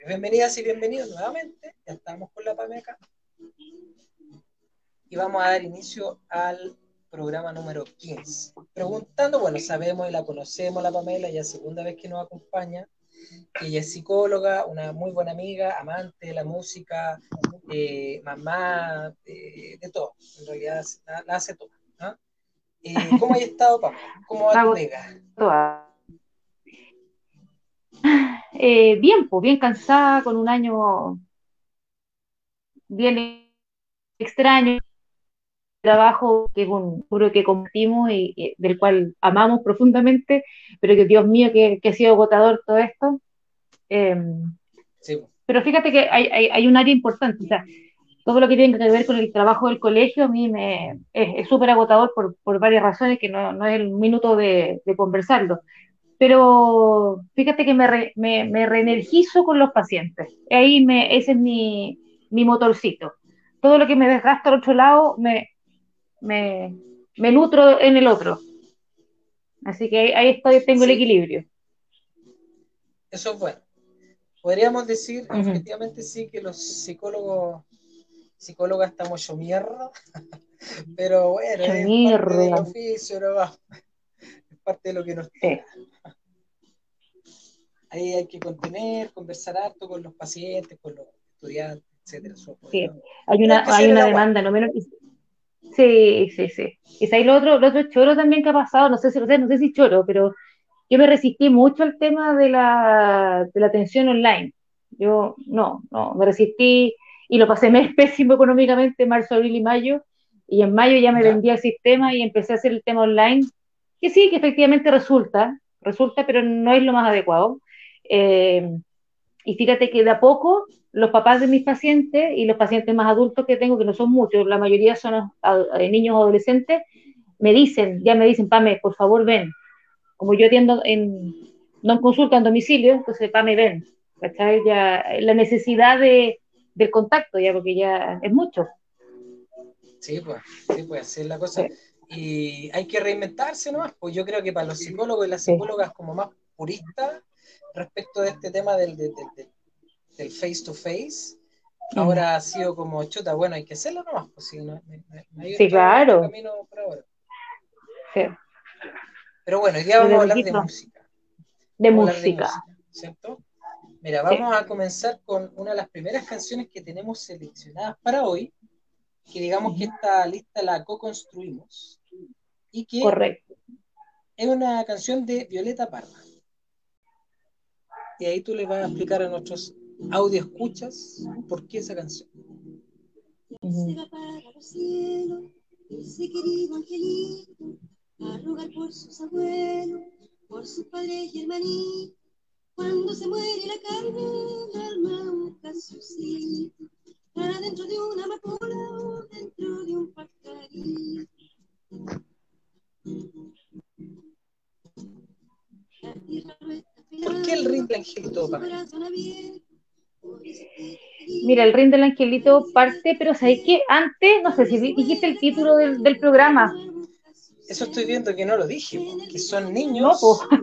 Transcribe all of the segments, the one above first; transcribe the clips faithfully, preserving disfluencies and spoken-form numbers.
Bienvenidas y bienvenidos nuevamente. Ya estamos con la Pame acá. Y vamos a dar inicio al programa número quince. Preguntando, bueno, sabemos y la conocemos, la Pamela, ya es segunda vez que nos acompaña, que ella es psicóloga, una muy buena amiga, amante de la música, eh, mamá, eh, de todo. En realidad la, la hace todo. ¿No? Eh, ¿Cómo has estado, Pamela? ¿Cómo va tu Hago pega? todas. Eh, bien, pues bien cansada, con un año bien extraño, trabajo que es un puro que compartimos y, y del cual amamos profundamente, pero que Dios mío, que, que ha sido agotador todo esto. Eh, Sí, pero fíjate que hay, hay, hay, un área importante, o sea, todo lo que tiene que ver con el trabajo del colegio a mí me es súper agotador por, por varias razones que no, no es el minuto de, de conversarlo. Pero fíjate que me, re, me, me reenergizo con los pacientes. Ahí me, ese es mi, mi motorcito. Todo lo que me desgasta al otro lado, me, me, me nutro en el otro. Así que ahí, ahí estoy, tengo el sí, equilibrio. eso es bueno. Podríamos decir, Uh -huh. objetivamente sí, que los psicólogos, psicólogas estamos hecho mierda, pero bueno, Mucha es parte del mierda. oficio, ¿no? Es parte de lo que nos toca. Sí, Ahí hay que contener, conversar harto con los pacientes, con los estudiantes, etcétera, su sí. apoderado. Hay Pero hay una, que hay hacer el una aguante. demanda, no menos. Sí, sí, sí. Y ahí lo otro, lo otro choro también que ha pasado, no sé si, no sé, no sé si choro, pero yo me resistí mucho al tema de la, de la atención online. Yo no, no, me resistí y lo pasé mes pésimo económicamente en marzo, abril y mayo. Y en mayo ya me ¿Ya? vendí el sistema y empecé a hacer el tema online, que sí, que efectivamente resulta, resulta, pero no es lo más adecuado. Eh, y fíjate que de a poco los papás de mis pacientes y los pacientes más adultos que tengo, que no son muchos, la mayoría son eh, niños o adolescentes, me dicen, ya me dicen, Pame, por favor ven, como yo atiendo en, no en consulta, en domicilio, entonces pa, me ven, ¿cachai? Ya, la necesidad de, del contacto, ya, porque ya es mucho. Sí, pues, sí, pues, así es la cosa. Sí, Y hay que reinventarse nomás, pues yo creo que para los psicólogos y las sí. psicólogas como más puristas respecto de este tema del, del, del, del face to face, Mm. ahora ha sido como chuta, bueno, hay que hacerlo nomás, pues sí, no, no, no hay Sí, otro, otro claro. camino por ahora. Sí. Pero bueno, hoy día Desde vamos a hablar de registro música, de vamos a hablar de música. música, ¿cierto? Mira, Sí, vamos a comenzar con una de las primeras canciones que tenemos seleccionadas para hoy, que digamos que uh-huh. esta lista la co-construimos, y que Correcto. es una canción de Violeta Parra. Y ahí tú le vas a explicar a nuestros audio escuchas por qué esa canción. Uh-huh. Se va para los cielos, ese querido angelito, a rogar por sus abuelos, por sus padres y hermanitos. Cuando se muere la carne, el alma busca su sitio, para dentro de una amapola o dentro de un pajarito. ¿Por qué el ring de angelito, Pamela? Mira, el ring del angelito parte, pero ¿sabes qué? Antes, no sé si dijiste el título del, del programa. Eso estoy viendo que no lo dije, que son No, pues. niños,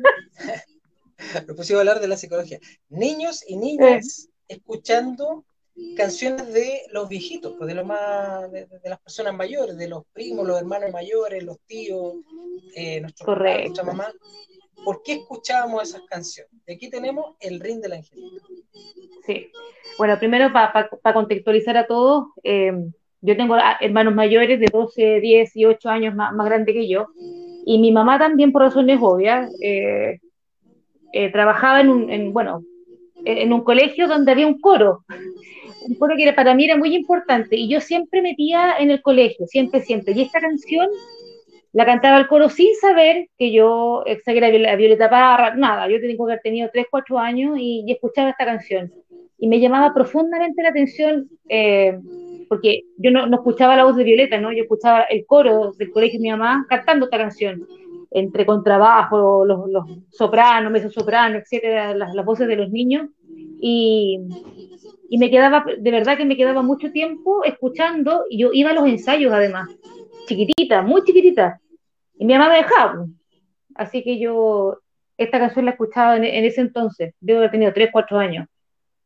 lo pusimos a hablar de la psicología, niños y Eh, niñas escuchando canciones de los viejitos, pues de, lo más, de, de las personas mayores, de los primos, los hermanos mayores, los tíos, eh, nuestros papás, nuestra correcto. mamá. ¿Por qué escuchábamos esas canciones? De aquí tenemos el ring del angelito. Sí. Bueno, primero para pa, pa contextualizar a todos, eh, yo tengo hermanos mayores de doce, diez y ocho años más, más grandes que yo, y mi mamá también por razones obvias, eh, eh, trabajaba en un, en, bueno, en un colegio donde había un coro, un coro que era, para mí era muy importante, y yo siempre metía en el colegio, siempre, siempre, y esta canción la cantaba el coro sin saber que yo, eh, que era Violeta Parra, nada, yo tengo que haber tenido tres cuatro años y, y escuchaba esta canción. Y me llamaba profundamente la atención, eh, porque yo no, no, escuchaba la voz de Violeta, ¿no? Yo escuchaba el coro del colegio de mi mamá cantando esta canción, entre contrabajo, los, los sopranos, mezzosopranos, etcétera, las, las voces de los niños. Y, y me quedaba, de verdad que me quedaba mucho tiempo escuchando, y yo iba a los ensayos además, chiquitita, muy chiquitita, y mi mamá me dejaba. Así que yo esta canción la escuchaba en, en ese entonces, debo haber tenido tres cuatro años.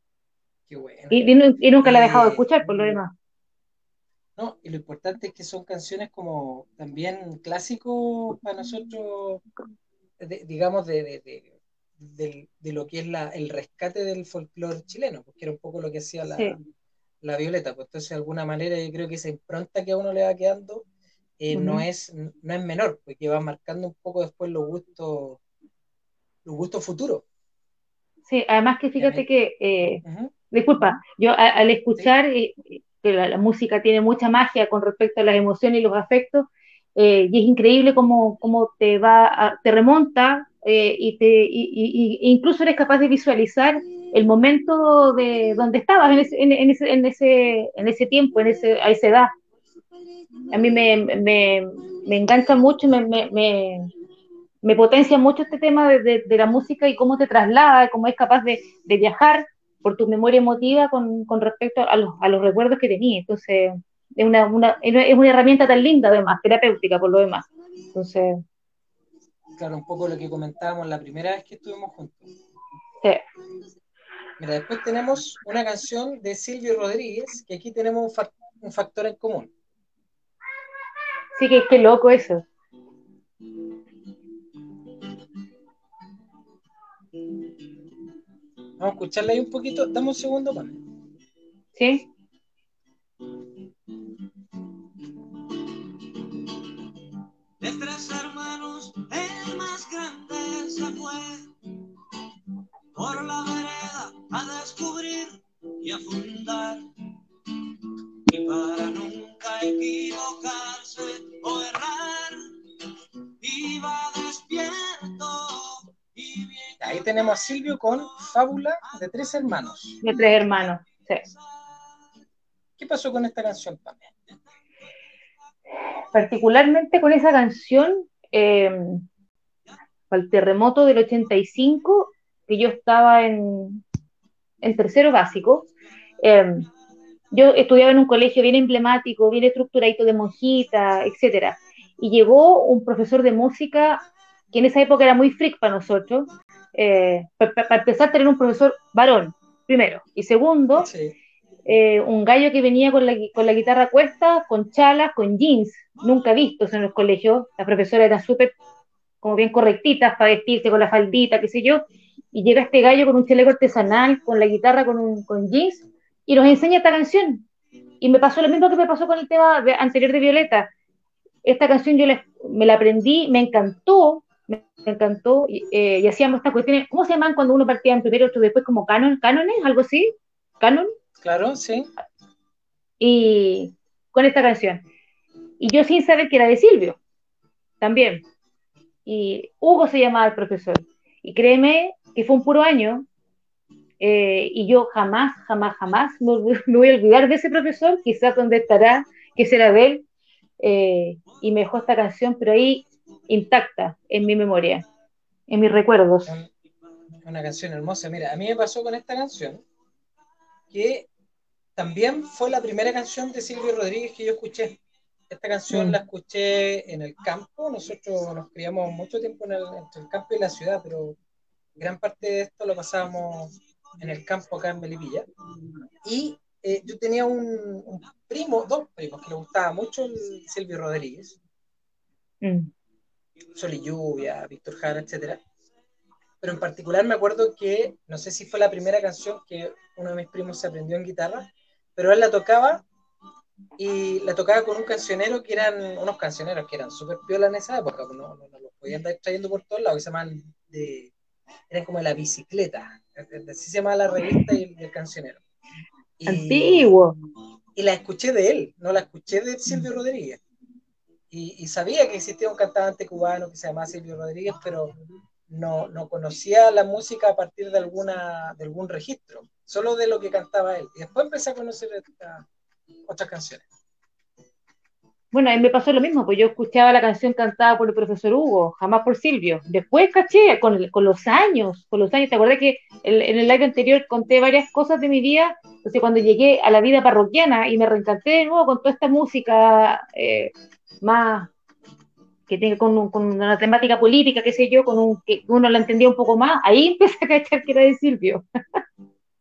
qué buena. Y, y nu- y nunca la he dejado de Eh, escuchar, por lo demás. no, y lo importante es que son canciones como también clásicos para nosotros, de- digamos, de, de, de, del- de lo que es la, el rescate del folclore chileno, porque era un poco lo que hacía la, Sí. la Violeta. Pues entonces, de alguna manera, yo creo que esa impronta que a uno le va quedando eh, no Ujú. es, no es menor, porque va marcando un poco después los gustos, los gustos futuros. Sí, además que Y a fíjate mí, que, eh, ujú, disculpa, yo a- al sí, escuchar eh, que la, la música tiene mucha magia con respecto a las emociones y los afectos, eh, y es increíble cómo, cómo te va, a- te remonta eh, y te, y, y- y- e incluso eres capaz de visualizar el momento de donde estabas en ese, en, en ese, en ese, en ese tiempo, en ese, a esa edad. A mí me, me, me engancha mucho, me, me, me, me potencia mucho este tema de, de, de la música y cómo te traslada, cómo es capaz de, de viajar por tu memoria emotiva con, con respecto a los, a los recuerdos que tenía. Entonces, es una, una, es una herramienta tan linda, además, terapéutica por lo demás. Entonces, claro, un poco lo que comentábamos la primera vez que estuvimos juntos. sí, Mira, después tenemos una canción de Silvio Rodríguez, que aquí tenemos un, fa- un factor en común. sí que, que loco eso. Vamos a escucharla ahí un poquito. Dame un segundo, Pame. ¿Sí? De tres hermanos, el más grande se fue por la vereda a descubrir y a fundar. Y para nunca equivocarse o errar, iba despierto. Y bien... Ahí tenemos a Silvio con Fábula de tres hermanos. De tres hermanos. Sí. ¿Qué pasó con esta canción, Pame? Particularmente con esa canción, eh, el terremoto del ochenta y cinco, que yo estaba en, en tercero básico. eh, yo estudiaba en un colegio bien emblemático, bien estructuradito de monjita, etcétera. Y llegó un profesor de música que en esa época era muy freak para nosotros. Eh, para, para empezar, tener un profesor varón, primero. Y segundo, Sí. eh, un gallo que venía con la, con la guitarra a cuesta, con chalas, con jeans, nunca vistos en los colegios. Las profesoras eran súper como bien correctitas para vestirse con la faldita, qué sé yo, y llega este gallo con un chaleco artesanal, con la guitarra, con, un, con jeans, y nos enseña esta canción. Y me pasó lo mismo que me pasó con el tema de, anterior de Violeta. Esta canción yo la, me la aprendí, me encantó, me, me encantó, y, eh, y hacíamos estas cuestiones, ¿cómo se llaman cuando uno partía en primero, otro después como canon, cánones, algo así? Canon, Claro, sí. y con esta canción. Y yo sin saber que era de Silvio, también. Y Hugo se llamaba el profesor. Y créeme que fue un puro año, eh, y yo jamás, jamás, jamás me, me, voy a olvidar de ese profesor, quizás dónde estará, qué será de él, eh, y me dejó esta canción, pero ahí intacta en mi memoria, en mis recuerdos. Un- una canción hermosa. Mira, a mí me pasó con esta canción que también fue la primera canción de Silvio Rodríguez que yo escuché. Esta canción la Mm. escuché en el campo. Nosotros nos criamos mucho tiempo en el, entre el campo y la ciudad, pero gran parte de esto lo pasábamos en el campo acá en Melipilla. Y eh, yo tenía un, un primo, dos primos, que le gustaba mucho el Silvio Rodríguez, Mm. Sol y Lluvia, Víctor Jara, etcétera. Pero en particular me acuerdo que, no sé si fue la primera canción que uno de mis primos se aprendió en guitarra, pero él la tocaba y la tocaba con un cancionero que eran unos cancioneros que eran súper piola en esa época, pues no, no, no los podían estar trayendo por todos lados, que se llamaban de, eran como de la bicicleta, así se llamaba la revista y el, y el cancionero. Y, Antiguo. y la escuché de él, no la escuché de Silvio Rodríguez. Y, y sabía que existía un cantante cubano que se llamaba Silvio Rodríguez, pero no, no conocía la música a partir de, alguna, de algún registro, solo de lo que cantaba él. Y después empecé a conocer esta, otras canciones. Bueno, a mí me pasó lo mismo, pues yo escuchaba la canción cantada por el profesor Hugo, jamás por Silvio. Después caché, con, con los años, con los años, ¿te acuerdas que el, en el live anterior conté varias cosas de mi vida? Entonces cuando llegué a la vida parroquiana y me reencanté de nuevo con toda esta música eh, más que tiene con, un, con, una temática política, qué sé yo, con un que uno la entendía un poco más, ahí empecé a cachar que era de Silvio.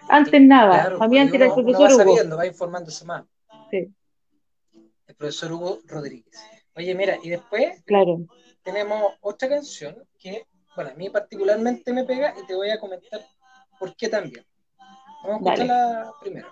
Antes nada, Claro, para mí pues, y antes era el uno, uno va profesor Hugo. sabiendo, va informándose más. Sí, El profesor Hugo Rodríguez. Oye, mira, y después claro, tenemos otra canción que, bueno, a mí particularmente me pega y te voy a comentar por qué también. Vamos a dale. escucharla primero.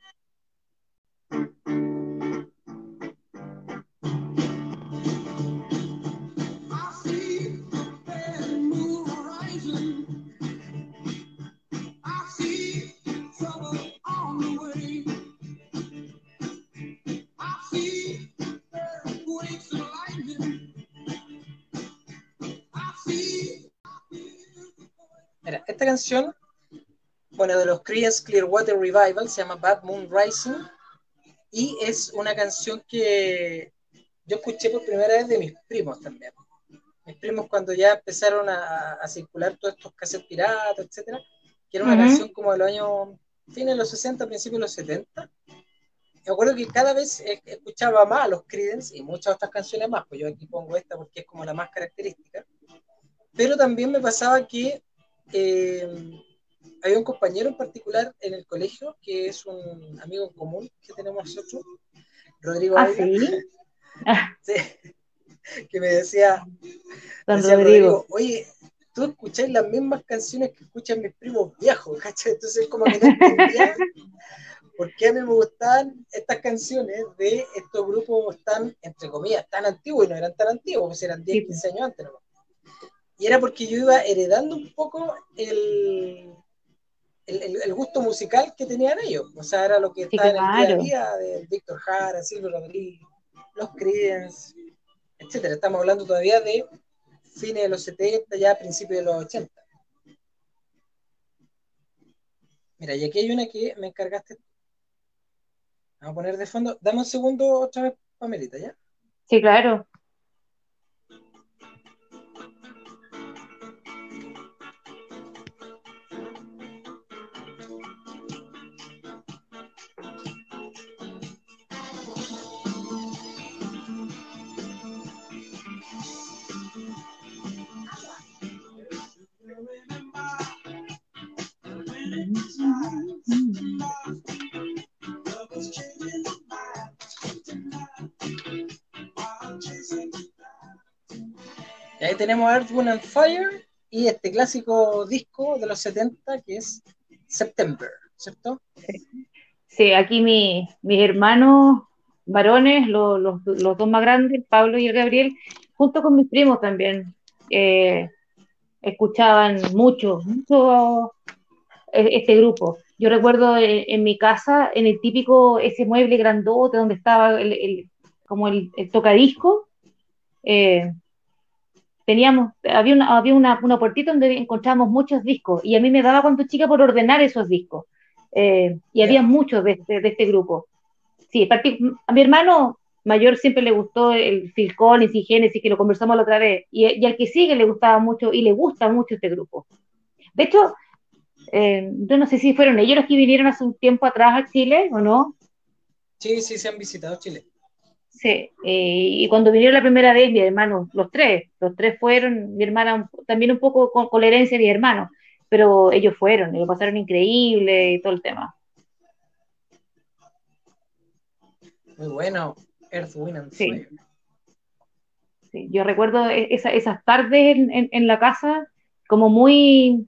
Mira, esta canción, bueno, de los Creedence Clearwater Revival, se llama Bad Moon Rising y es una canción que yo escuché por primera vez de mis primos también. Mis primos cuando ya empezaron a, a circular todos estos cassettes piratas, etcétera, que era una Ujú. canción como de los años, fines de los sesenta, principios de los setenta. Me acuerdo que cada vez escuchaba más a los Creedence y muchas otras canciones más, pues yo aquí pongo esta porque es como la más característica, pero también me pasaba que eh, había un compañero en particular en el colegio que es un amigo en común que tenemos nosotros, Rodrigo Ah, Ávila, sí. Ah, sí, que me decía, me don decía el Rodrigo, Rodrigo. oye, tú escucháis las mismas canciones que escuchan mis primos viejos, ¿cachai? Entonces como que no entendía por qué a mí me gustaban estas canciones de estos grupos tan, entre comillas, tan antiguos, y no eran tan antiguos, pues eran diez Sí, quince años antes, ¿no? Y era porque yo iba heredando un poco el, el, el, el gusto musical que tenían ellos. O sea, era lo que sí, estaba en el día a claro. día de Víctor Jara, Silvio Rodríguez, los Creedence, etcétera. Estamos hablando todavía de fines de los setenta, ya principios de los ochenta. Mira, y aquí hay una que me encargaste. Vamos a poner de fondo. Dame un segundo otra vez, Pamelita, ¿ya? Sí, claro. Y ahí tenemos Earth, Wind and Fire y este clásico disco de los setenta que es September, ¿cierto? Sí, sí, aquí mi, mis hermanos varones, lo- los, los dos más grandes, el Pablo y el Gabriel, junto con mis primos también, eh, escuchaban mucho, mucho eh, este grupo. Yo recuerdo en, en mi casa, en el típico, ese mueble grandote donde estaba el, el- como el, el tocadisco, eh, teníamos, había una, había una, una puertita donde encontrábamos muchos discos y a mí me daba cuando chica por ordenar esos discos. Eh, y había Ya. muchos de este, de este grupo. Sí, a mi hermano mayor siempre le gustó el Phil Collins y Genesis, que lo conversamos la otra vez, y, y al que sigue le gustaba mucho y le gusta mucho este grupo. De hecho, eh, yo no sé si fueron ellos los que vinieron hace un tiempo atrás a Chile o no. Sí, sí, se han visitado Chile. Sí, eh, y cuando vinieron la primera vez, mi hermano, los tres, los tres fueron, mi hermana también un poco con, con la herencia de mi hermano, pero ellos fueron y lo pasaron increíble y todo el tema. Muy bueno. Earth, Wind and Sí, Fire. sí. Yo recuerdo e- esa- esas tardes en, en, en la casa como muy,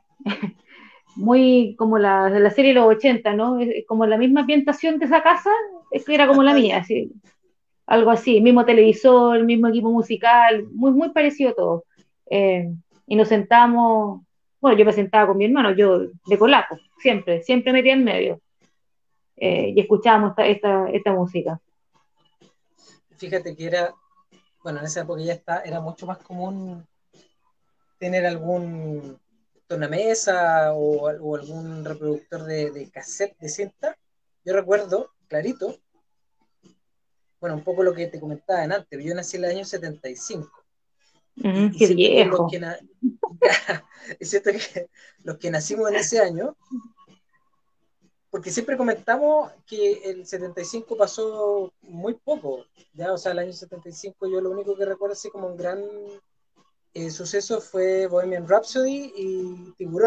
muy como la, de la serie de los ochenta, ¿no? Es- es como la misma ambientación de esa casa, es que era como la mía, Ya. así, algo así, mismo televisor, mismo equipo musical, muy, muy parecido todo. Eh, y nos sentamos, bueno, yo me sentaba con mi hermano, yo de colaco, siempre, siempre metía en medio, eh, y escuchábamos esta, esta, esta música. Fíjate que era, bueno, en esa época ya está, era mucho más común tener algún tornamesa o, o algún reproductor de, de cassette de cinta. Yo recuerdo, clarito, bueno, un poco lo que te comentaba antes, yo nací en el año setenta y cinco y, Ujú, y qué siento que los viejo. que, na siento que los que nacimos en ese año, porque siempre comentamos que el setenta y cinco pasó muy poco, ya, o sea, el año setenta y cinco yo lo único que recuerdo así como un gran eh, suceso fue Bohemian Rhapsody y Tiburón.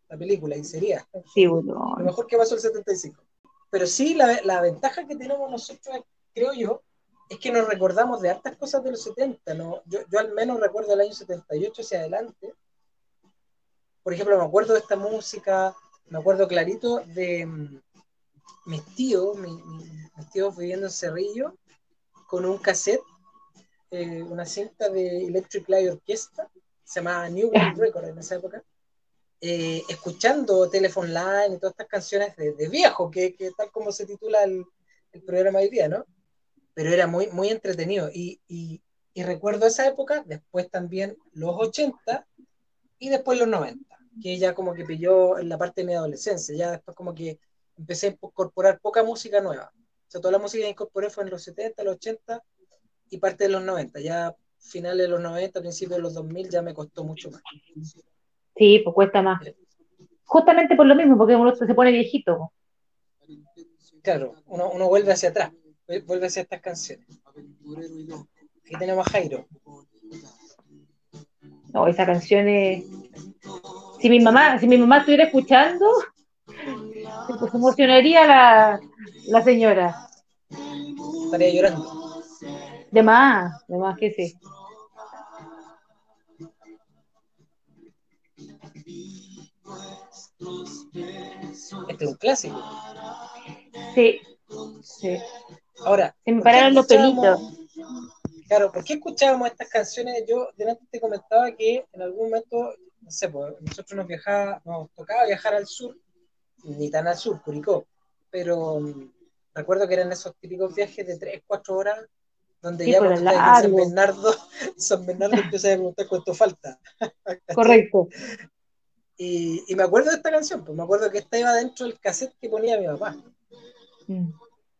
la película, y sería Sí, lo bueno. mejor que pasó el setenta y cinco. Pero sí, la, la ventaja que tenemos nosotros, creo yo, es que nos recordamos de hartas cosas de los setenta, ¿no? Yo, yo al menos recuerdo el año setenta y ocho hacia adelante. Por ejemplo, me acuerdo de esta música, me acuerdo clarito de mm, mis tíos, mi- mi- mis tíos viviendo en Cerrillo, con un cassette, eh, una cinta de Electric Light Orchestra, se llamaba New World Record en esa época, eh, escuchando Telephone Line y todas estas canciones de, de viejo, que, que tal como se titula el, el programa hoy día, ¿no? Pero era muy, muy entretenido. Y, y, y recuerdo esa época, después también los ochenta y después los noventa, que ya como que pilló en la parte de mi adolescencia, ya después como que empecé a incorporar poca música nueva. O sea, toda la música que incorporé fue en los setenta, los ochenta y parte de los noventa. Ya finales de los noventa, principios de los dos mil ya me costó mucho más. Sí, pues cuesta más. Justamente por lo mismo, porque uno se pone viejito, po. Claro, uno, uno vuelve hacia atrás, vuelve hacia estas canciones. Aquí tenemos a Jairo. No, esa canción es... Si mi mamá, si mi mamá estuviera escuchando, se, pues, se emocionaría la, la señora. Estaría llorando. De más, de más que sí. Este es un clásico. Sí, sí. Ahora, Se me ¿por qué pararon los pelitos. escuchábamos, claro, por qué escuchábamos estas canciones? Yo delante te comentaba que en algún momento, no sé, pues, nosotros nos viajaba, nos tocaba viajar al sur, ni tan al sur, Curicó, pero um, recuerdo que eran esos típicos viajes de tres cuatro horas, donde Sí, ya pues cuando era estás aquí en San largo. Bernardo, San Bernardo empieza a preguntar cuánto falta, ¿cachai? Correcto. Y, y me acuerdo de esta canción, pues me acuerdo que esta iba dentro del cassette que ponía mi papá. Mm.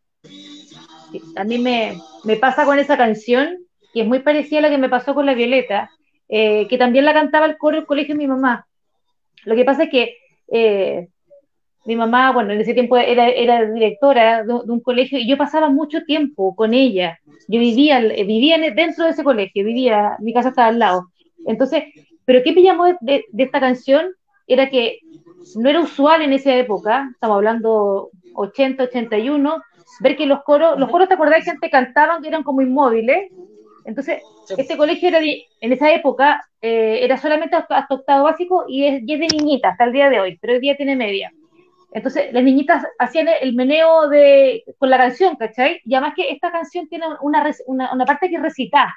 Sí, a mí me, me pasa con esa canción, que es muy parecida a la que me pasó con La Violeta, eh, que también la cantaba el coro del colegio de mi mamá. Lo que pasa es que eh, mi mamá, bueno, en ese tiempo era, era directora de, de un colegio y yo pasaba mucho tiempo con ella. Yo vivía, eh, vivía en- dentro de ese colegio, vivía, mi casa estaba al lado. Entonces, pero ¿qué me llamó de, de- de esta canción? Era que no era usual en esa época, estamos hablando ochenta, ochenta y uno, ver que los coros, los Uh-huh. coros, ¿te acordás que antes cantaban que eran como inmóviles? Entonces, Sí, pues. este colegio era de- en esa época eh, era solamente hasta, hasta octavo básico y es, y es de niñita hasta el día de hoy, pero hoy día tiene media. Entonces, las niñitas hacían el meneo de, con la canción, ¿cachai? Y además que esta canción tiene una, una, una parte que recita,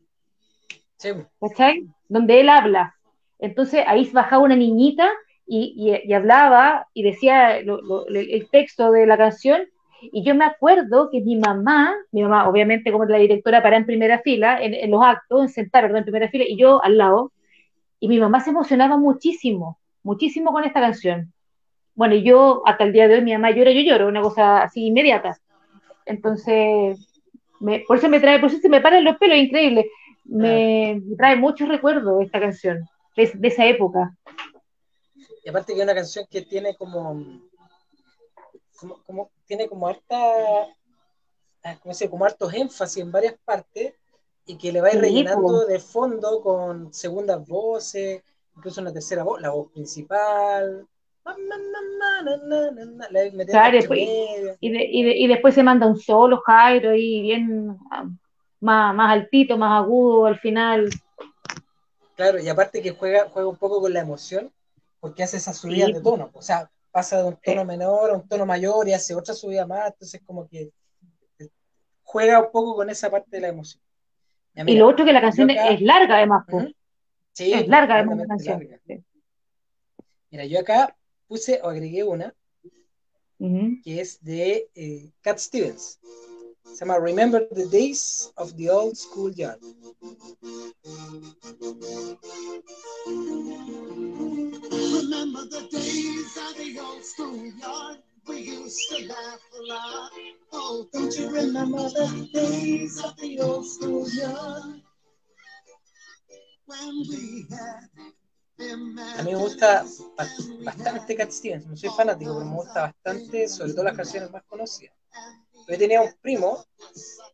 Sí, pues. ¿cachai? Donde él habla. Entonces, ahí bajaba una niñita y, y, y hablaba y decía lo, lo, el texto de la canción. Y yo me acuerdo que mi mamá, mi mamá, obviamente, como la directora, para en primera fila, en, en los actos, en sentar, perdón, en primera fila, y yo al lado, y mi mamá se emocionaba muchísimo, muchísimo con esta canción. Bueno, y yo hasta el día de hoy, mi mamá llora, yo lloro, una cosa así inmediata. Entonces, me, por eso me trae, por eso se me paran los pelos, increíble. Claro. Me, me trae muchos recuerdos esta canción, de, de esa época. Y aparte que es una canción que tiene como, como, como tiene como harta, como, se, como hartos énfasis en varias partes y que le va a ir Sí, pues. rellenando de fondo con segundas voces, incluso una tercera voz, la voz principal, le va metiendo Claro, y, entre después, medio. y, de, y, de, y después se manda un solo, Jairo, y bien ah, más, más altito, más agudo al final. Claro, y aparte que juega, juega un poco con la emoción, porque hace esas subidas Sí, de pues, tono, o sea, pasa de un sí. tono menor a un tono mayor y hace otra subida más, entonces como que juega un poco con esa parte de la emoción. Ya Y lo mira, otro que la yo canción acá, es larga además, pues. uh-huh, sí, Es pues larga además la tremendamente canción. larga. Sí. Mira, yo acá puse o agregué una Uh-huh. que es de eh, Cat Stevens. Se llama Remember the Days of the Old School Yard. Remember the days of the old schoolyard. We used to laugh a lot. Oh, don't you remember the days of the old schoolyard? When we had a mí me gusta bastante Cat Stevens, no soy fanático, pero me gusta bastante, sobre todo las canciones más conocidas. Yo tenía un primo,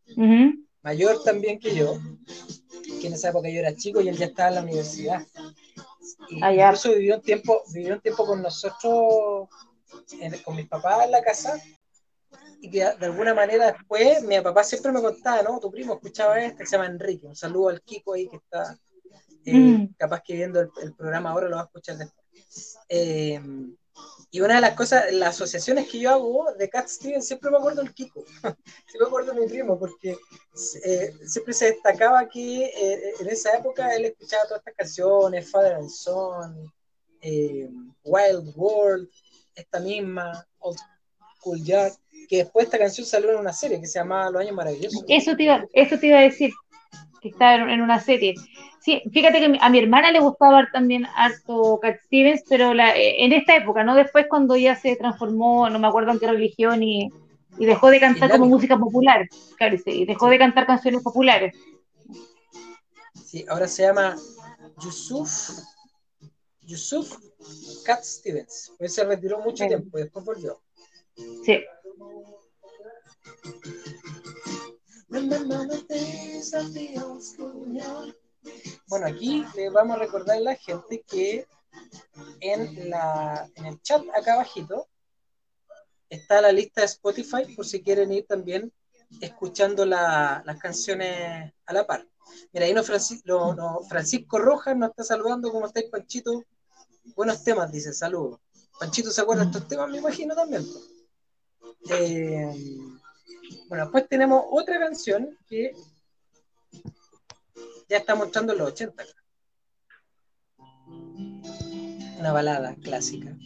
Uh-huh. mayor también que yo, que en esa época yo era chico y él ya estaba en la universidad. Y Allá. incluso vivió un tiempo, vivió un tiempo con nosotros, en, con mis papás en la casa, y que de alguna manera después mi papá siempre me contaba, ¿no? Tu primo escuchaba este, que se llama Enrique. Un saludo al Kiko ahí que está eh, Mm. capaz que viendo el, el programa ahora lo va a escuchar después. Eh, y una de las cosas, las asociaciones que yo hago de Cat Stevens, siempre me acuerdo del Kiko, siempre me acuerdo de mi primo, porque eh, siempre se destacaba que eh, en esa época él escuchaba todas estas canciones, Father and Son, eh, Wild World, esta misma, Old Cool Jack, que después esta canción salió en una serie que se llamaba Los Años Maravillosos. Eso te iba, eso te iba a decir, que está en, en una serie. Sí, fíjate que a mi hermana le gustaba ver también harto Cat Stevens, pero la, eh, en esta época, ¿no? Después cuando ya se transformó, no me acuerdo en qué religión, y, y dejó de cantar como Islámico. música popular, claro, y se- y dejó Sí, de cantar canciones populares. sí, ahora se llama Yusuf, Yusuf Cat Stevens. Pues se retiró mucho Eh, tiempo y después volvió. sí. Bueno, aquí le vamos a recordar a la gente que en, la, en el chat acá abajito está la lista de Spotify por si quieren ir también escuchando la, las canciones a la par. Mira, ahí no, Francis, no, no, Francisco Rojas nos está saludando. ¿Cómo estáis, Panchito? Buenos temas, dice, saludos. Panchito se acuerda de estos temas, me imagino también. Eh, bueno, después tenemos otra canción que ya está mostrando en los ochenta. Una balada clásica.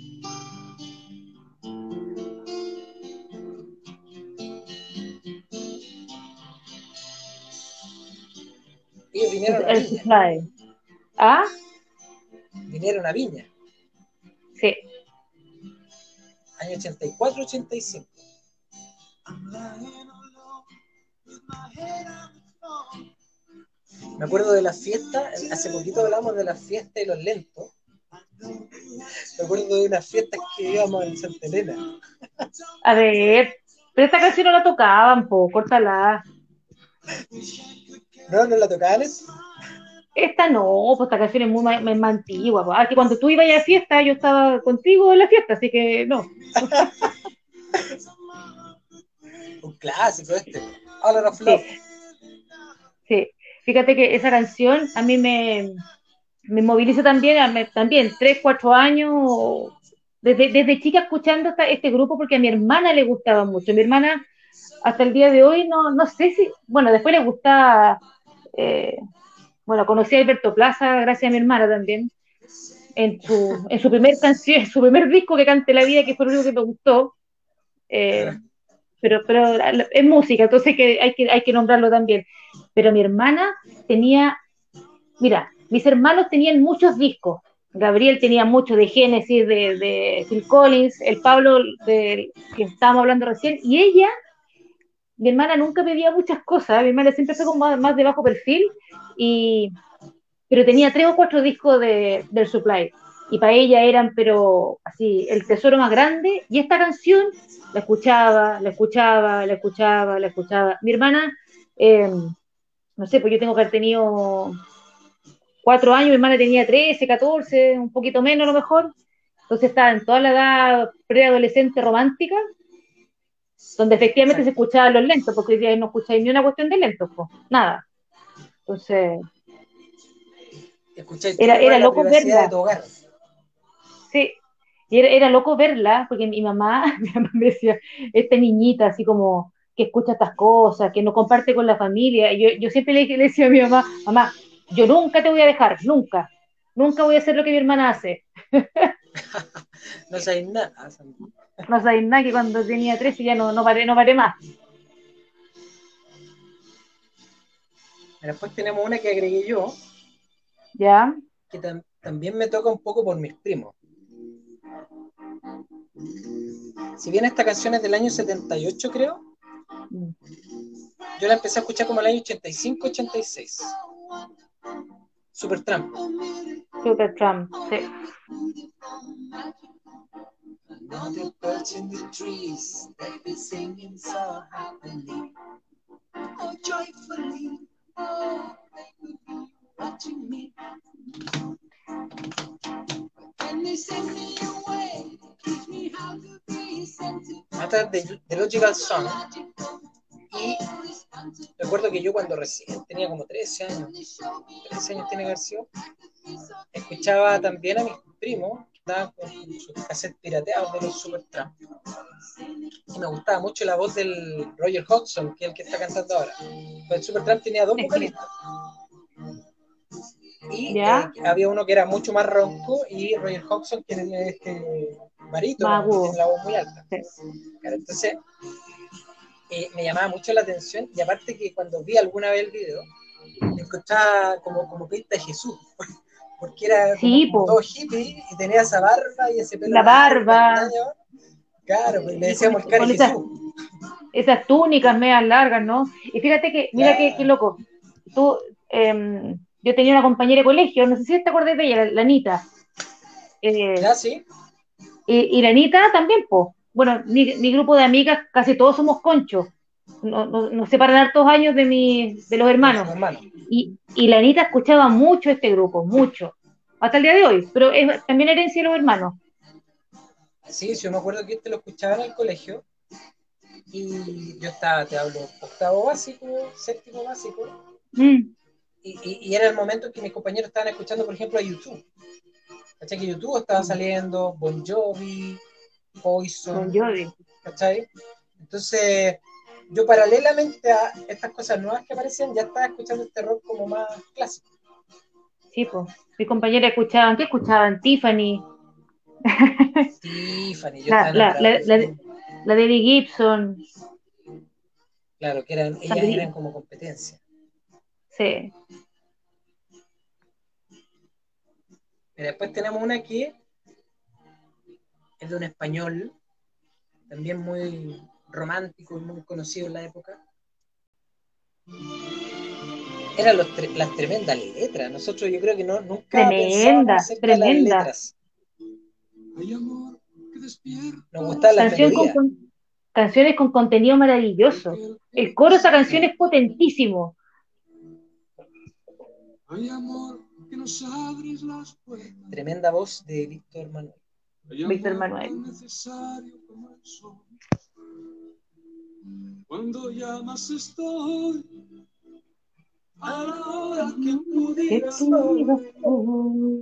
Ellos vinieron a El Viña. Supply. ¿Ah? Vinieron a Viña. Sí. Año ochenta y cuatro ochenta y cinco. Me acuerdo de las fiestas, hace poquito hablamos de las fiestas y los lentos. Me acuerdo de unas fiestas que íbamos en Santa Elena. A ver, pero esta canción no la tocaban, po, córtala. ¿No? ¿No la tocaban? Esta no, pues esta canción es muy más, más antigua. Po. Ah, que cuando tú ibas a la fiesta, yo estaba contigo en la fiesta, así que no. Un clásico este. All of Sí, Love. sí. Fíjate que esa canción a mí me, me moviliza también, a- me- también, tres, cuatro años, desde, desde chica escuchando esta- este grupo porque a mi hermana le gustaba mucho. Mi hermana hasta el día de hoy no, no sé si, bueno, después le gusta, eh, bueno, conocí a Alberto Plaza gracias a mi hermana también, en su, en su primer canción, en su primer disco que cante la vida, que fue lo único que me gustó, eh, pero, pero es música, entonces que hay, que hay que nombrarlo también. Pero mi hermana tenía, mira, mis hermanos tenían muchos discos. Gabriel tenía mucho de Genesis, de, de Phil Collins, el Pablo del que estábamos hablando recién, y ella, mi hermana nunca pedía muchas cosas, mi hermana siempre fue como más, más de bajo perfil, y, pero tenía tres o cuatro discos de, del Supply, y para ella eran, pero así, el tesoro más grande, y esta canción la escuchaba, la escuchaba, la escuchaba, la escuchaba. Mi hermana, eh, no sé, pues yo tengo que haber tenido cuatro años, mi hermana tenía trece, catorce, un poquito menos a lo mejor, entonces estaba en toda la edad preadolescente romántica, donde efectivamente se Exacto. escuchaban los lentos, porque hoy día no escucháis ni una cuestión de lentos, pues, nada. Entonces, Escucháis era, todo más era en la loco privacidad de verla, tu hogar. sí, y era, era loco verla, porque mi mamá, mi mamá me decía, esta niñita así como que escucha estas cosas, que no comparte con la familia, y yo, yo siempre le, le decía a mi mamá, mamá, yo nunca te voy a dejar, nunca, nunca voy a hacer lo que mi hermana hace. No sabéis nada. No sabéis nada que cuando tenía trece ya no, no paré, no paré más. Después tenemos una que agregué yo, ¿Ya? que tam también me toca un poco por mis primos. Si bien esta canción es del año setenta y ocho, creo, Mm. yo la empecé a escuchar como el año ochenta y cinco ochenta y seis. Supertramp. Super Trump, sí. Matter de, de Logical Song. Y recuerdo que yo cuando recién tenía como trece años, trece años tiene que haber sido, escuchaba también a mis primos que estaban con sus cassettes pirateados de los Supertramp. Y me gustaba mucho la voz del Roger Hodgson, que es el que está cantando ahora. Pues el Supertramp tenía dos vocalistas. Y eh, había uno que era mucho más ronco y Roger Hodgson, que tenía este barítono, que tiene la voz muy alta. Claro, entonces, eh, me llamaba mucho la atención, y aparte que cuando vi alguna vez el video, me encontraba como, como pinta de Jesús, porque era como, sí, como todo hippie y tenía esa barba y ese pelo la barba, claro, pues le decíamos el cari esas, Jesús. Esas túnicas medias largas, ¿no? Y fíjate que, mira claro. qué, qué loco, tú, eh, yo tenía una compañera de colegio, no sé si te acuerdas de ella, la, la Anita. Eh, ¿Ya, sí? Y, y la Anita también, pues. Bueno, mi, mi grupo de amigas, casi todos somos conchos. Nos no, no separan hartos años de, mi, de los hermanos. hermanos. Y, y la Anita escuchaba mucho este grupo, mucho. Hasta el día de hoy, pero es también herencia de los hermanos. Sí, sí, yo me acuerdo que este lo escuchaba en el colegio. Y yo estaba, te hablo, octavo básico, séptimo básico. Mm. Y, y, y era el momento en que mis compañeros estaban escuchando, por ejemplo, a YouTube. ¿Cachai? Que YouTube estaba saliendo, Bon Jovi, Poison. Bon Jovi. ¿Cachai? Entonces, yo paralelamente a estas cosas nuevas que aparecían, ya estaba escuchando este rock como más clásico. Sí, pues. Mis compañeras escuchaban, ¿qué escuchaban? Tiffany. Tiffany, yo la, estaba la, la, la, de... la Debbie Gibson. Claro, que eran, ellas Sandri. Eran como competencia. Sí. Y después tenemos una que es de un español, también muy romántico y muy conocido en la época. Eran los tre las tremendas letras. Nosotros yo creo que no, nunca tremenda, pensábamos acerca tremenda. de las letras. Nos gustaban las Canción melodías. Con, canciones con contenido maravilloso. El coro de esa canción es potentísimo. Tremenda voz de Víctor Manuel. Víctor Manuel. Cuando llamas estoy a la hora que tú digas hoy.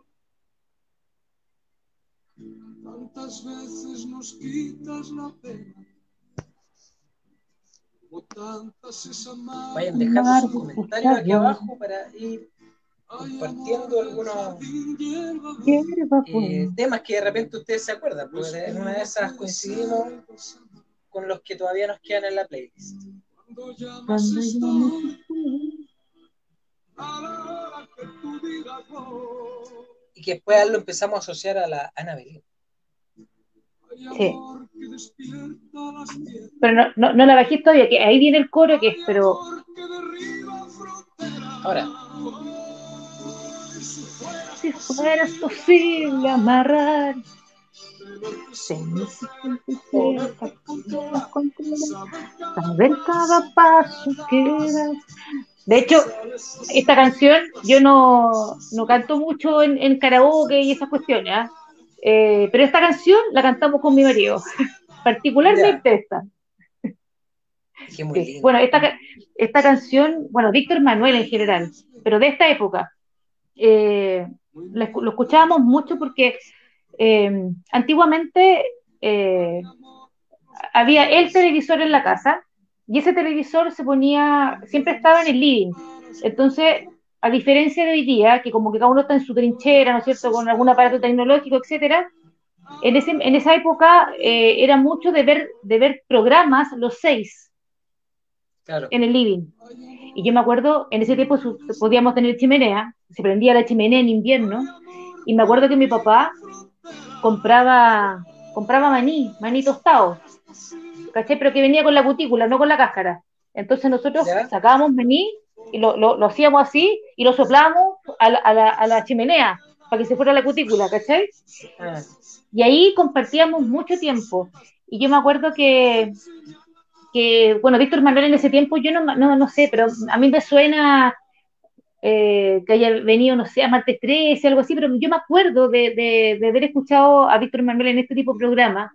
Tantas veces nos quitas la pena. Como tantas es amar. Vayan dejando sus comentarios aquí abajo para ir compartiendo algunos eh, temas que de repente ustedes se acuerdan, porque en una de esas coincidimos con los que todavía nos quedan en la playlist. Cuando y que después lo empezamos a asociar a la Ana Belén. Sí. Pero no, no, no la bajé todavía, que ahí viene el coro, que es, pero... Ahora. Si fuera posible amarrar saber cada paso que das. De hecho, esta canción yo no, no canto mucho en, en karaoke y esas cuestiones, ¿eh? Eh, pero esta canción la cantamos con mi marido, particularmente yeah. esta. Qué muy lindo. Bueno, esta, esta canción, bueno, Víctor Manuel en general, pero de esta época, eh, lo, lo escuchábamos mucho porque eh, antiguamente eh, había el televisor en la casa y ese televisor se ponía, siempre estaba en el living. Entonces, a diferencia de hoy día, que como que cada uno está en su trinchera, ¿no es cierto?, con algún aparato tecnológico, etcétera, en, ese, en esa época eh, era mucho de ver, de ver programas los seis claro. en el living. Y yo me acuerdo, en ese tiempo su, podíamos tener chimenea, se prendía la chimenea en invierno, y me acuerdo que mi papá compraba, compraba maní, maní tostado, ¿cachai? Pero que venía con la cutícula, no con la cáscara. Entonces nosotros ¿Ya? Sacábamos maní y lo, lo, lo hacíamos así y lo soplábamos a la, a la, a la chimenea para que se fuera la cutícula, ¿cachai? Ah. Y ahí compartíamos mucho tiempo. Y yo me acuerdo que, que bueno, Víctor Manuel en ese tiempo, yo no, no, no sé, pero a mí me suena eh, que haya venido, no sé, a Martes trece, algo así, pero yo me acuerdo de, de, de haber escuchado a Víctor Manuel en este tipo de programa.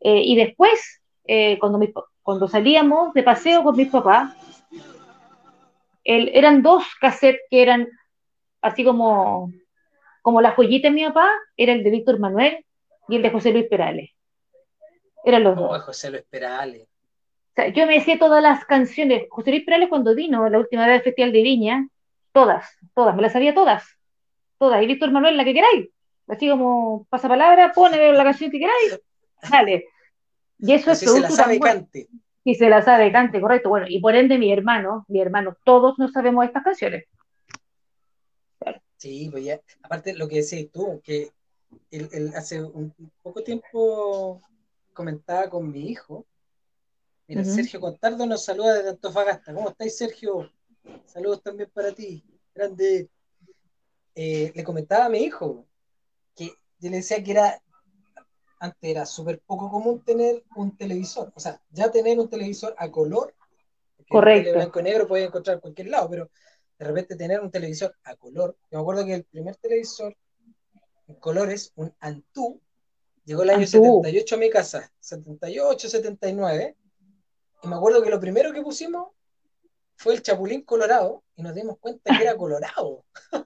Eh, y después, eh, cuando, mis pa- cuando salíamos de paseo con mis papás, el- eran dos cassettes que eran así como, como la joyita de mi papá, era el de Víctor Manuel y el de José Luis Perales. Eran los Oh, dos. José Luis Perales. O sea, yo me sé todas las canciones. José Luis Perales cuando vino la última vez al Festival de Viña, todas, todas, me las sabía todas, todas. Y Víctor Manuel, la que queráis. Así como pasapalabra, pone la canción que queráis, dale. Y eso Pero es si se la producto tan sabe, bueno. cante. Y se la sabe, cante, correcto. Bueno, y por ende mi hermano, mi hermano, todos nos sabemos estas canciones. Sí, pues ya. Aparte, lo que decías tú, que él, él hace un poco tiempo comentaba con mi hijo. Mira, Ujú. Sergio Contardo nos saluda desde Antofagasta. ¿Cómo estáis, Sergio? Saludos también para ti. Grande. Eh, le comentaba a mi hijo que yo le decía que era, antes era súper poco común tener un televisor. O sea, ya tener un televisor a color, porque un tele Correcto. blanco y negro puede encontrar en cualquier lado, pero de repente tener un televisor a color. Yo me acuerdo que el primer televisor en colores, un Antú, llegó el año setenta Antú. y ocho a mi casa, setenta y ocho, setenta y nueve, y me acuerdo que lo primero que pusimos fue el Chapulín Colorado, y nos dimos cuenta que era colorado.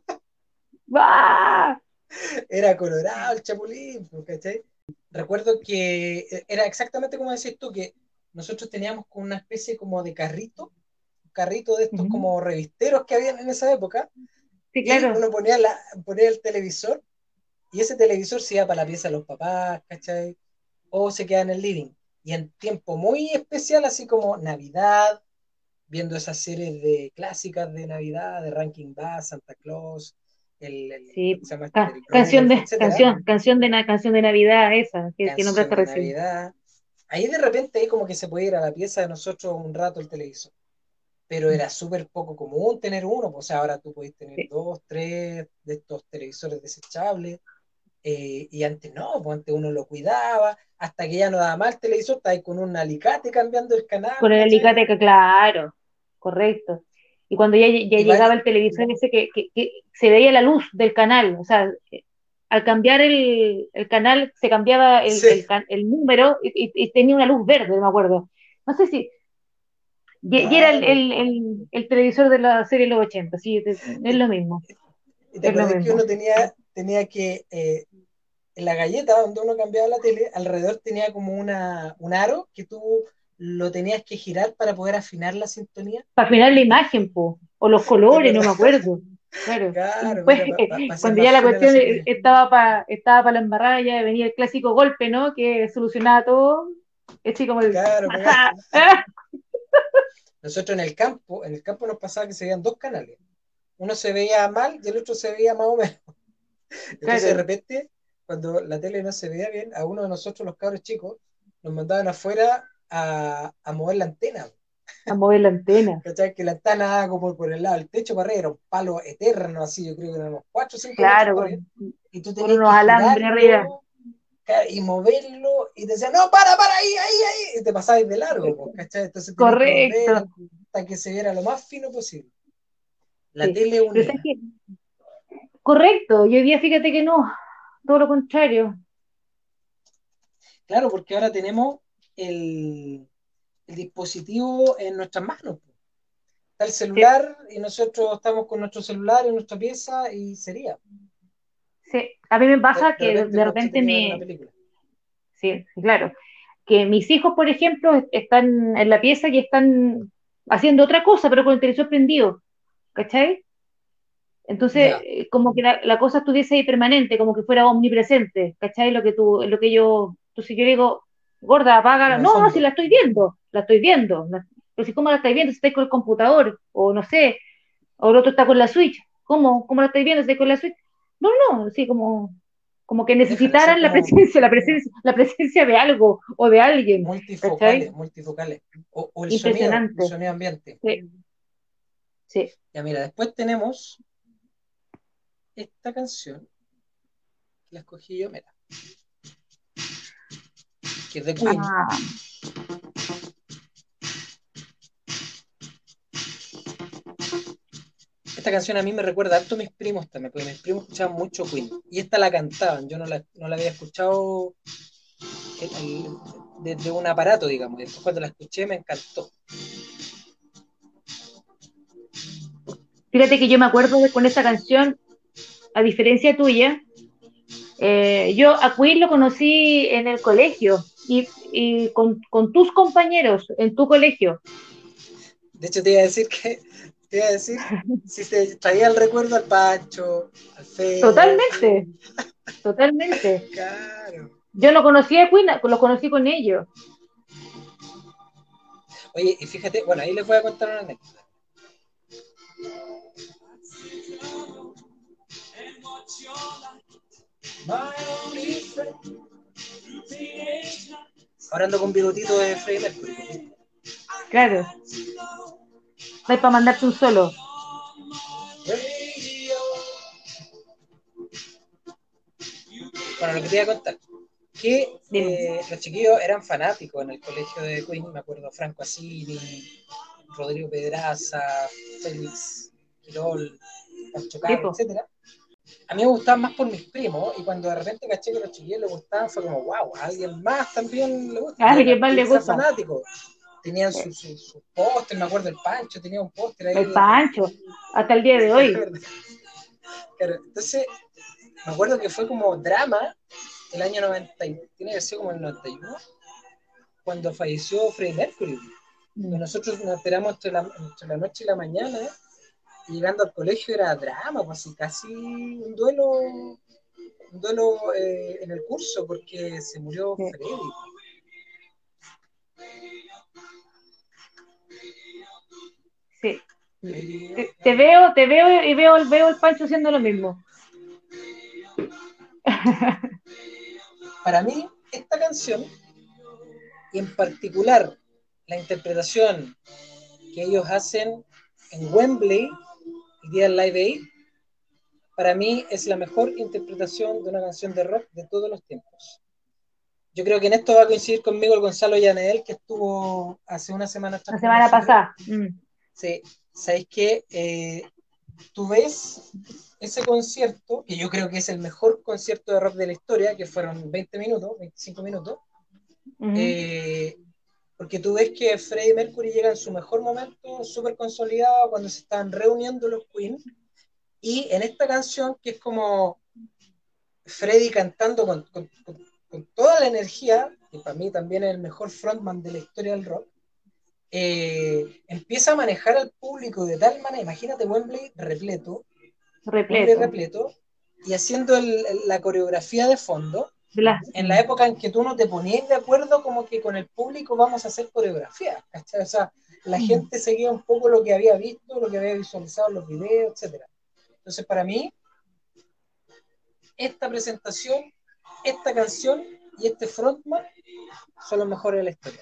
¡Ah! Era colorado el Chapulín, ¿cachai? Recuerdo que era exactamente como decís tú, que nosotros teníamos como una especie como de carrito, un carrito de estos Ujú. como revisteros que habían en esa época, Sí, y claro. uno ponía, la, ponía el televisor, y ese televisor se iba para la pieza de los papás, ¿cachai? O se queda en el living. Y en tiempo muy especial, así como Navidad, viendo esas series de clásicas de Navidad, de Ranking Bass, Santa Claus, el, el ¿cómo Sí. se llama este? Ca- El canción Rudolph, de, etcétera, canción, canción de, na- canción de Navidad esa, que, que canción nombraste de recién. Navidad. Ahí de repente ahí como que se puede ir a la pieza de nosotros un rato el televisor. Pero era súper poco común tener uno, pues ahora tú podés tener Sí. dos, tres de estos televisores desechables. Eh, y antes no, pues antes uno lo cuidaba, hasta que ya no daba mal el televisor, estaba ahí con un alicate cambiando el canal, Con el ¿cachai? alicate, que claro, correcto. Y cuando ya, ya Y llegaba vale, el televisor ese que, que, que se veía la luz del canal, o sea, eh, al cambiar el, el canal se cambiaba el, sí, el, can- el número y, y- y tenía una luz verde, me acuerdo. No sé si, y, y era el, claro. el, el, el televisor de la serie de los ochenta, sí, es es Y, lo mismo, y te es lo acordás que mismo. uno tenía, tenía que, eh, en la galleta donde uno cambiaba la tele, alrededor tenía como una, un aro que tú lo tenías que girar para poder afinar la sintonía. Para afinar la imagen, po, o los ¿Te colores, no me acordás? acuerdo. Claro. Y Claro, después, mira, para pa, pa hacer cuando más ya la fina la cuestión eh, sintonía. estaba para estaba para la embarrada, ya venía el clásico golpe, ¿no? Que solucionaba todo. Es así como el Claro, pegaba. ¡ajá! ¡Ah! Nosotros en el campo, en el campo nos pasaba que se veían dos canales. Uno se veía mal y el otro se veía más o menos. Entonces de Claro, repente, cuando la tele no se veía bien, a uno de nosotros, los cabros chicos, nos mandaban afuera a, a mover la antena. a mover la antena. ¿Cachai? Que la antena daba como por el lado del techo para arriba, era un palo eterno, así, yo creo que eran unos cuatro o cinco metros Claro, para arriba. con, Y tú con tenías unos que alambres arriba. girarlo ca- y moverlo, y te decían, no, para, para, ahí, ahí, ahí, y te pasabas de largo, pues, ¿cachai? Entonces tenías que volver Correcto. hasta que se viera lo más fino posible. La Sí. tele Pero ¿sabes unía. qué? Correcto. Y hoy día fíjate que no, todo lo contrario. Claro, porque ahora tenemos el, el dispositivo en nuestras manos, pues. Está el Sí, celular y nosotros estamos con nuestro celular en nuestra pieza y sería. sí. A mí me De, pasa de que repente de más repente entretenido ver una me, película. sí, sí, claro, que mis hijos, por ejemplo, están en la pieza y están haciendo otra cosa, pero con el televisor prendido, ¿cachai? Entonces, Ya, eh, como que la, la cosa estuviese ahí permanente, como que fuera omnipresente, ¿cachai? Lo que tú, lo que yo, entonces yo digo, gorda, apágala. como de No, no, si la fondo. estoy viendo, la estoy viendo. La- pero si, ¿cómo la estáis viendo? Si estáis con el computador, o no sé, o el otro está con la Switch. ¿Cómo? ¿Cómo la estáis viendo si estáis con la Switch? No, no, sí, como, como que Déjala ser necesitaran la como presencia, la presencia, la presencia de algo o de alguien, multifocales, ¿cachai? multifocales. O, o el sonido, el Impresionante. sonido ambiente. Sí, sí. Ya mira, después tenemos esta canción, que la escogí yo, mira, que es de Queen. Ah, Esta canción a mí me recuerda harto a mis primos también, porque mis primos escuchaban mucho Queen. Y esta la cantaban, yo no la, no la había escuchado el- el- desde un aparato, digamos. Después cuando la escuché me encantó. Fíjate que yo me acuerdo de con esta canción, a diferencia tuya, eh, yo a Queen lo conocí en el colegio y, y con, con tus compañeros en tu colegio. De hecho, te iba a decir que, te iba a decir, si te traía el recuerdo al Pancho, al Fede. Totalmente, totalmente. Claro. Yo no conocí a Queen, lo conocí con ellos. Oye, y fíjate, bueno, ahí les voy a contar una anécdota. Ahora ando con bigotito de Freddie Mercury. Claro, no hay para mandarte un solo. Bueno, lo que te iba a contar, que Dime. eh, los chiquillos eran fanáticos en el colegio de Queen, me acuerdo, Franco Assini, Rodrigo Pedraza, Félix Quirol, Pancho Sí, Caro, po. etcétera. A mí me gustaban más por mis primos, y cuando de repente caché que a los chiquillos les gustaban, fue como, wow, a alguien más también le gusta, A y alguien eran más le ultra gusta. fanáticos. Tenían Sí. sus su, su póster, me acuerdo, el Pancho tenía un póster ahí El de, de, Pancho, hasta el día de de hoy. verdad. Claro, entonces, me acuerdo que fue como drama el año noventa, tiene que ser como el noventa y uno, cuando falleció Freddie Mercury. Mm. Y nosotros nos enteramos entre la, entre la noche y la mañana, y llegando al colegio era drama, pues así, casi un duelo, un duelo eh, en el curso, porque se murió Sí, Freddie. sí. Te, te veo, te veo y veo, veo el Pancho haciendo lo mismo. Para mí, esta canción, y en particular la interpretación que ellos hacen en Wembley, el día del Live Aid, para mí es la mejor interpretación de una canción de rock de todos los tiempos. Yo creo que en esto va a coincidir conmigo el Gonzalo Yanel, que estuvo hace una semana atrás La con semana nosotros. pasada. Mm. Sí, ¿sabéis qué? Eh, tú ves ese concierto, que yo creo que es el mejor concierto de rock de la historia, que fueron veinte minutos, veinticinco minutos, Ujú. eh, porque tú ves que Freddie Mercury llega en su mejor momento, súper consolidado, cuando se están reuniendo los Queen, y en esta canción, que es como Freddie cantando con, con, con, con toda la energía, que para mí también es el mejor frontman de la historia del rock, eh, empieza a manejar al público de tal manera, imagínate Wembley repleto, Wembley Repleto. repleto, y haciendo el, el, la coreografía de fondo, De las, en la mm. época en que tú no te ponías de acuerdo como que con el público vamos a hacer coreografía, ¿cachai? O sea, la Mm. gente seguía un poco lo que había visto, lo que había visualizado en los videos, etcétera. Entonces, para mí, esta presentación, esta canción y este frontman son los mejores de la historia.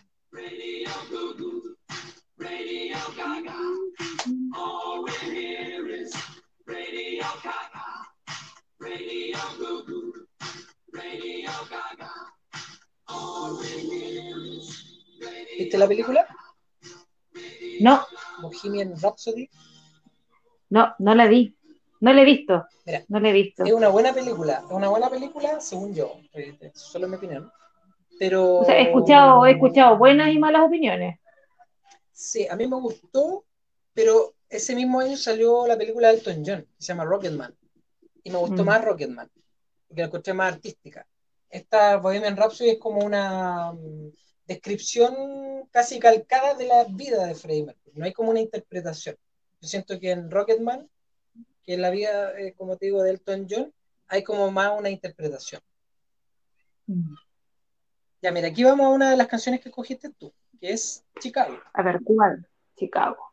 ¿Viste la película? No, Bohemian Rhapsody. no, no la vi. No la he visto. Mira, No la he es visto. una buena película, es una buena película según yo, eh, solo mi opinión, O sea, he pero escuchado, he escuchado buenas y malas opiniones. sí, a mí me gustó, pero ese mismo año salió la película de Elton John, que se llama Rocketman, y me gustó Mm. más Rocketman, porque la encontré más artística. Esta Bohemian Rhapsody es como una mm, descripción casi calcada de la vida de Freddie Mercury, no hay como una interpretación. Yo siento que en Rocketman, que en la vida, eh, como te digo, de Elton John, hay como más una interpretación. Mm. Ya, mira, aquí vamos a una de las canciones que escogiste tú, que es Chicago. A ver, ¿cuál? Chicago.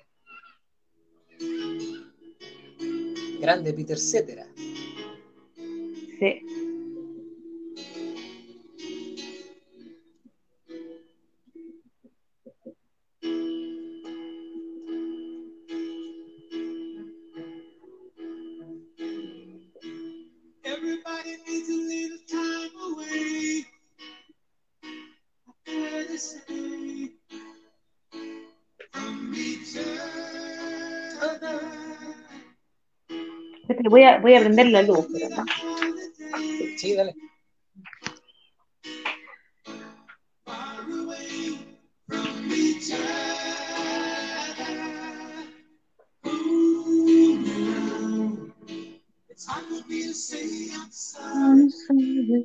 Grande Peter Cetera. Sí. Everybody needs a little time away. I gotta say, from each other. Espérate, Voy a, voy a prender la luz, pero no. Sí, dale. I'm sorry.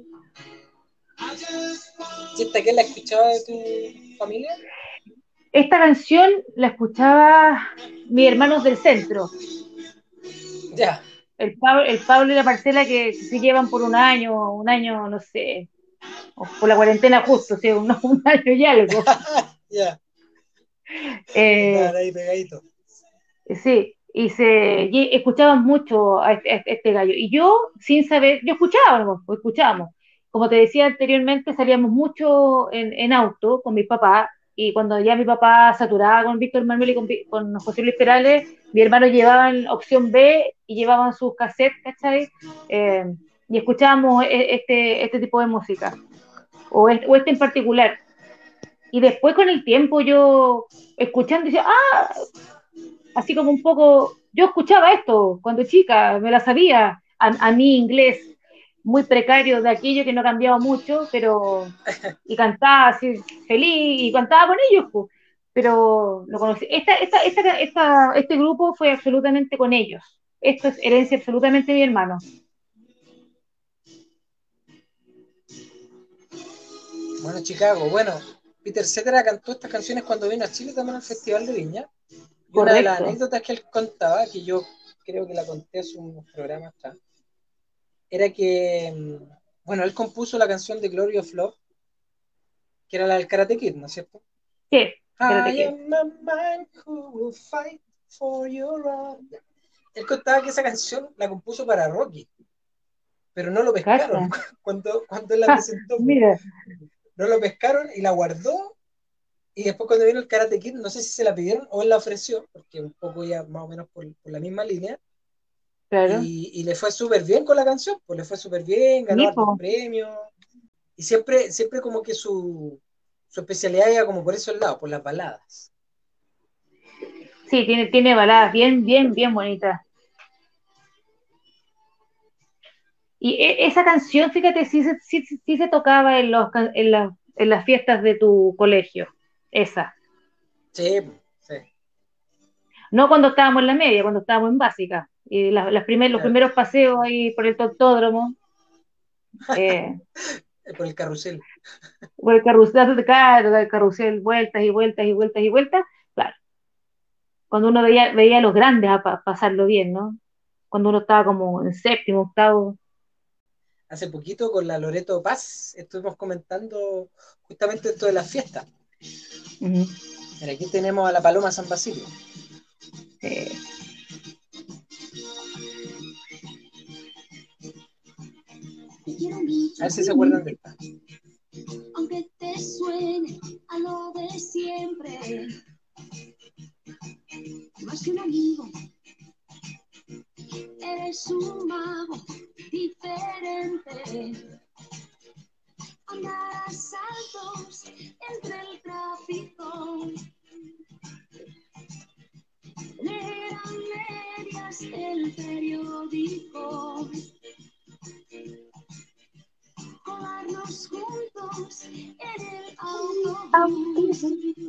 ¿Y esta quién la escuchaba de tu familia? Esta canción la escuchaba mis hermanos del centro, Ya. el Pablo, el Pablo y la Marcela que se llevan por un año, un año, no sé, o por la cuarentena justo, o sea, un, un año y algo. Ya. Eh, Estaban ahí pegaditos. sí, y se y escuchaban mucho a este, a este- este gallo. Y yo, sin saber, yo escuchaba, ¿no? Pues escuchábamos. Como te decía anteriormente, salíamos mucho en, en auto con mi papá, y cuando ya mi papá saturaba con Víctor Manuel y con, Vi- con José Luis Perales, mi hermano llevaban opción B y llevaban sus cassettes, ¿cachai? Eh, y escuchábamos e- este, este tipo de música, o este, o este en particular. Y después con el tiempo yo escuchando, decía, ah, así como un poco, yo escuchaba esto cuando chica, me la sabía, a, a mí inglés muy precario de aquello que no cambiaba mucho, pero, y cantaba así feliz, y cantaba con ellos, pues, pero lo conocí. Esta, esta, esta, esta, este grupo fue absolutamente con ellos, esto es herencia absolutamente de mi hermano. Bueno, Chicago. Bueno, Peter Cetera cantó estas canciones cuando vino a Chile también al Festival de Viña. Y una de las Correcto. anécdotas que él contaba, que yo creo que la conté hace unos programas atrás, era que, mm, bueno, él compuso la canción de Glory of Love, que era la del Karate Kid, ¿no es cierto? Sí, espérate I que, am a man who will fight for your honor. Él contaba que esa canción la compuso para Rocky, pero no lo pescaron cacha. cuando, cuando él la Ja, presentó. Po. mira, No lo pescaron y la guardó. Y después cuando vino el Karate Kid, no sé si se la pidieron o él la ofreció, porque un poco ya más o menos por, por la misma línea. claro. Y, y le fue súper bien con la canción, pues le fue súper bien, ganó Sí, hartos po. premios. Y siempre, siempre como que su, su especialidad era como por esos lados, por las baladas. Sí, tiene, tiene baladas bien, bien, bien bonitas. Y e- esa canción, fíjate, sí, se- sí, sí, sí se tocaba en, los, ca- en, la- en las fiestas de tu colegio, esa. Sí, sí, No cuando estábamos en la media, cuando estábamos en básica. Y las, las primer- los claro. primeros paseos ahí por el autódromo, eh, Por el carrusel. por el carrusel, claro, el carrusel, vueltas y vueltas y vueltas y vueltas, claro. Cuando uno veía, veía a los grandes a pa- pasarlo bien, ¿no? Cuando uno estaba como en séptimo, octavo. Hace poquito con la Loreto Paz estuvimos comentando justamente esto de las fiestas. Ujú. Mira, aquí tenemos a la Paloma San Basilio. Eh, A ver si se acuerdan de esta. Aunque te suene a lo de siempre, más que un amigo, eres un mago diferente. Andar a saltos entre el tráfico, leer a medias el periódico, colarnos juntos en el autobús,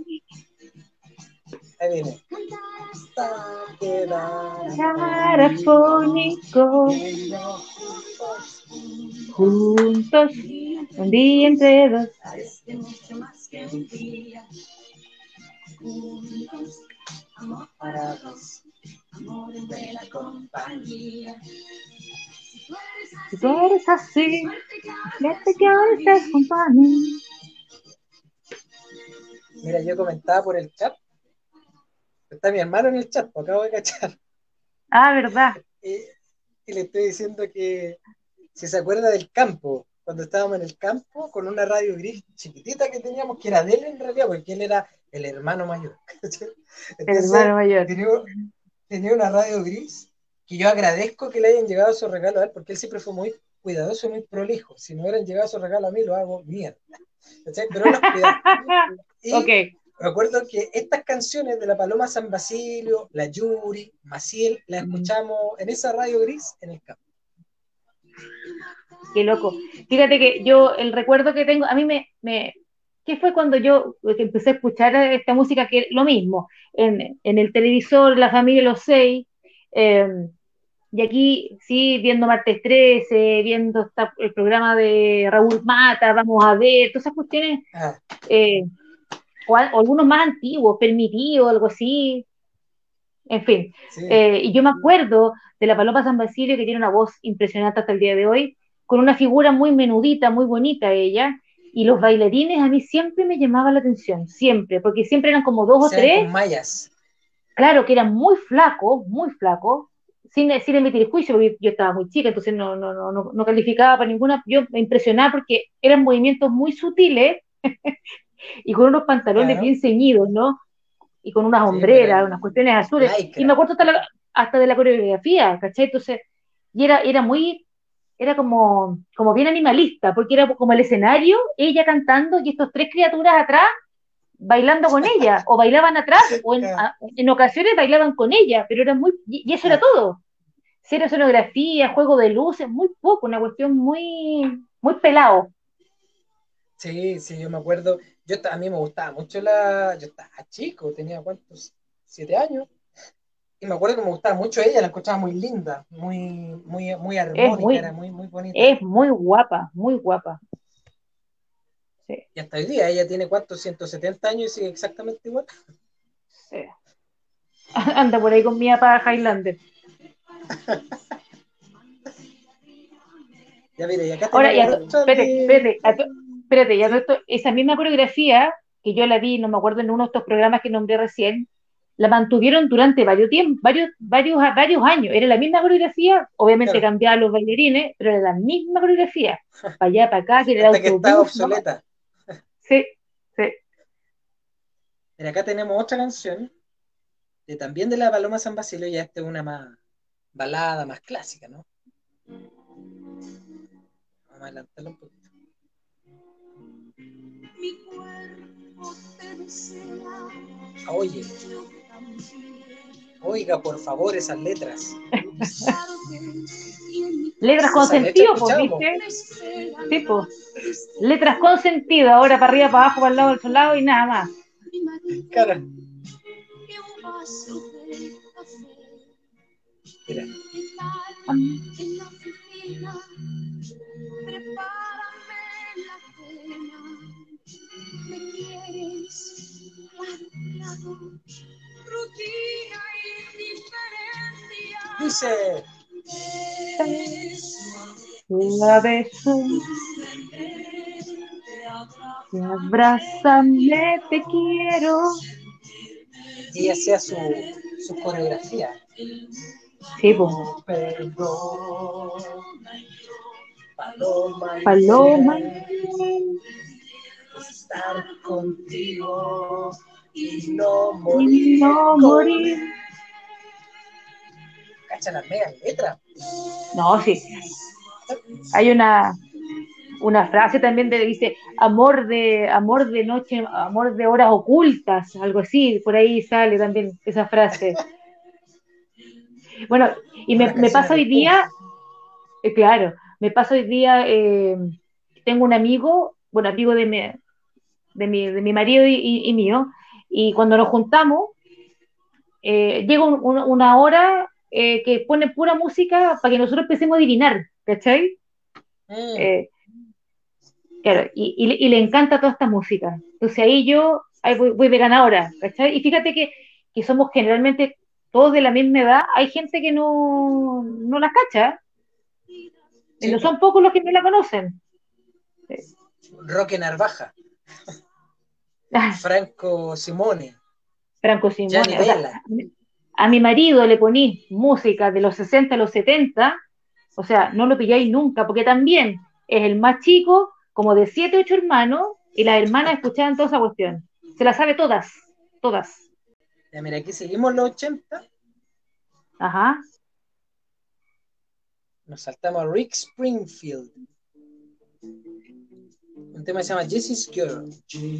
Ahí viene. cantar hasta Hasta quedar Carafónico, viendo juntos juntos, un día entre dos. parece mucho más que un día. Juntos, amor para dos, amor en buena compañía. Si tú eres Si tú así, eres así, suerte que ahora fíjate estés que junto a ahora estás mí. junto a mí. Mira, yo comentaba por el chat. Está mi hermano en el chat, pues acabo de cachar. Ah, ¿verdad? Y, y le estoy diciendo que si se acuerda del campo, cuando estábamos en el campo con una radio gris chiquitita que teníamos, que era de él en realidad, porque él era el hermano mayor. El Entonces, hermano mayor. tenía, tenía una radio gris que yo agradezco que le hayan llegado esos regalos a él, porque él siempre fue muy cuidadoso y muy prolijo. Si no hubieran llegado esos regalos a mí, lo hago mierda. ¿Cachai? Pero él los cuidaba. Ok, Y me acuerdo que estas canciones de la Paloma San Basilio, la Yuri, Maciel, las mm, escuchamos en esa radio gris en el campo. qué loco. Fíjate que yo, el recuerdo que tengo, a mí me, me, ¿qué fue cuando yo empecé a escuchar esta música? Que lo mismo, en, en el televisor, la familia Los Seis, eh, Y aquí, sí, viendo Martes trece, viendo esta- el programa de Raúl Mata, vamos a ver, todas esas cuestiones, Ah, eh, o, a- o algunos más antiguos, Permitido, algo así, en fin. sí, Eh, y yo me acuerdo de la Paloma San Basilio, que tiene una voz impresionante hasta el día de hoy, con una figura muy menudita, muy bonita ella, y los bailarines a mí siempre me llamaban la atención, siempre, porque siempre eran como dos o sean tres, con mallas. claro que eran muy flacos, muy flacos, sin, sin emitir juicio, porque yo estaba muy chica, entonces no, no, no, no, no calificaba para ninguna, yo me impresionaba porque eran movimientos muy sutiles y con unos pantalones Claro, bien ceñidos, ¿no? Y con unas sí, pero hombreras, unas cuestiones azules, y me lycra. acuerdo hasta, la- hasta de la coreografía, ¿cachai? Entonces, y era, era muy, era como, como bien animalista, porque era como el escenario, ella cantando y estos tres criaturas atrás bailando con ella, o bailaban atrás, o en, Ah, a- en ocasiones bailaban con ella, pero era muy, y y eso era ah, todo. Cero escenografía, juego de luces, muy poco, una cuestión muy, muy pelado. sí, sí, yo me acuerdo. Yo ta- a mí me gustaba mucho la. Yo estaba chico, tenía cuántos, siete años. Y me acuerdo que me gustaba mucho ella, la escuchaba muy linda, muy, muy, muy Es armónica, era muy, muy, muy bonita. es muy guapa, muy guapa. Sí, Y hasta hoy día, ella tiene cuántos, ciento setenta años y sigue exactamente igual. sí. Anda por ahí con mi papá Highlander. Ya mire, y acá Ahora, tenemos ya, otra espérate, de. espérate, a to- espérate, ya todo ¿Sí? esto- esa misma coreografía que yo la vi, no me acuerdo en uno de estos programas que nombré recién, la mantuvieron durante varios tiempos, varios, varios, varios años. Era la misma coreografía, obviamente Claro, cambiaban los bailarines, pero era la misma coreografía. Para allá, para acá, que era el hasta que está autobús, ¿no? obsoleta. Sí, sí. Mira, acá tenemos otra canción, de, también de la Paloma San Basilio, ya esta es una más balada, más clásica, ¿no? Vamos a adelantarla un poquito. Mi cuerpo te desea, Ah, oye, yo también. oiga, por favor, esas letras. Besarte y en mi Letras casa con Esa letra sentido, pues, escuchábamos. ¿viste? me esperan Sí, pues. desde Letras con sentido, ahora para arriba, para abajo, para el lado, al otro lado y nada más. mi marido Cara, y un vaso de café. mira, ¿Qué tal en la oficina? Prepárame la cena. ¿Me quieres lado, rutina indiferencia? dice, La beso, y abrázame, te quiero. y hacía su, su coreografía. Sí, pues. Oh, perdón, paloma Paloma, infiel, estar contigo y no y morir no con. morir. Cacha las megas letras. No, sí. Hay una, una frase también de dice amor de amor de noche, amor de horas ocultas, algo así, por ahí sale también esa frase. Bueno, y Como me, las me canciones pasa de hoy Pum. día, eh, claro, me pasa hoy día, eh, tengo un amigo, bueno, amigo de mi, de mi, de mi marido y, y- y mío, y cuando nos juntamos, eh, llega un- un- una hora eh, que pone pura música para que nosotros empecemos a adivinar, ¿cachai? Mm, Eh, claro, y, y le y le encanta toda esta música. Entonces ahí yo ahí voy, voy de ganadora, ¿cachai? Y fíjate que, que somos generalmente todos de la misma edad, hay gente que no, no la cacha, y sí, no pues. son pocos los que no la conocen. Roque Narvaja, Ah, Franco Simone, Franco Gianni Simone, o sea, Vella. a mi marido le poní música de los sesenta a los setenta, o sea, no lo pilláis nunca, porque también es el más chico, como de siete, ocho hermanos, y las hermanas escuchaban toda esa cuestión. Se la sabe todas, todas. Ya mira, aquí seguimos los ochenta, Ajá. nos saltamos a Rick Springfield. Un tema que se llama Jesse's Girl.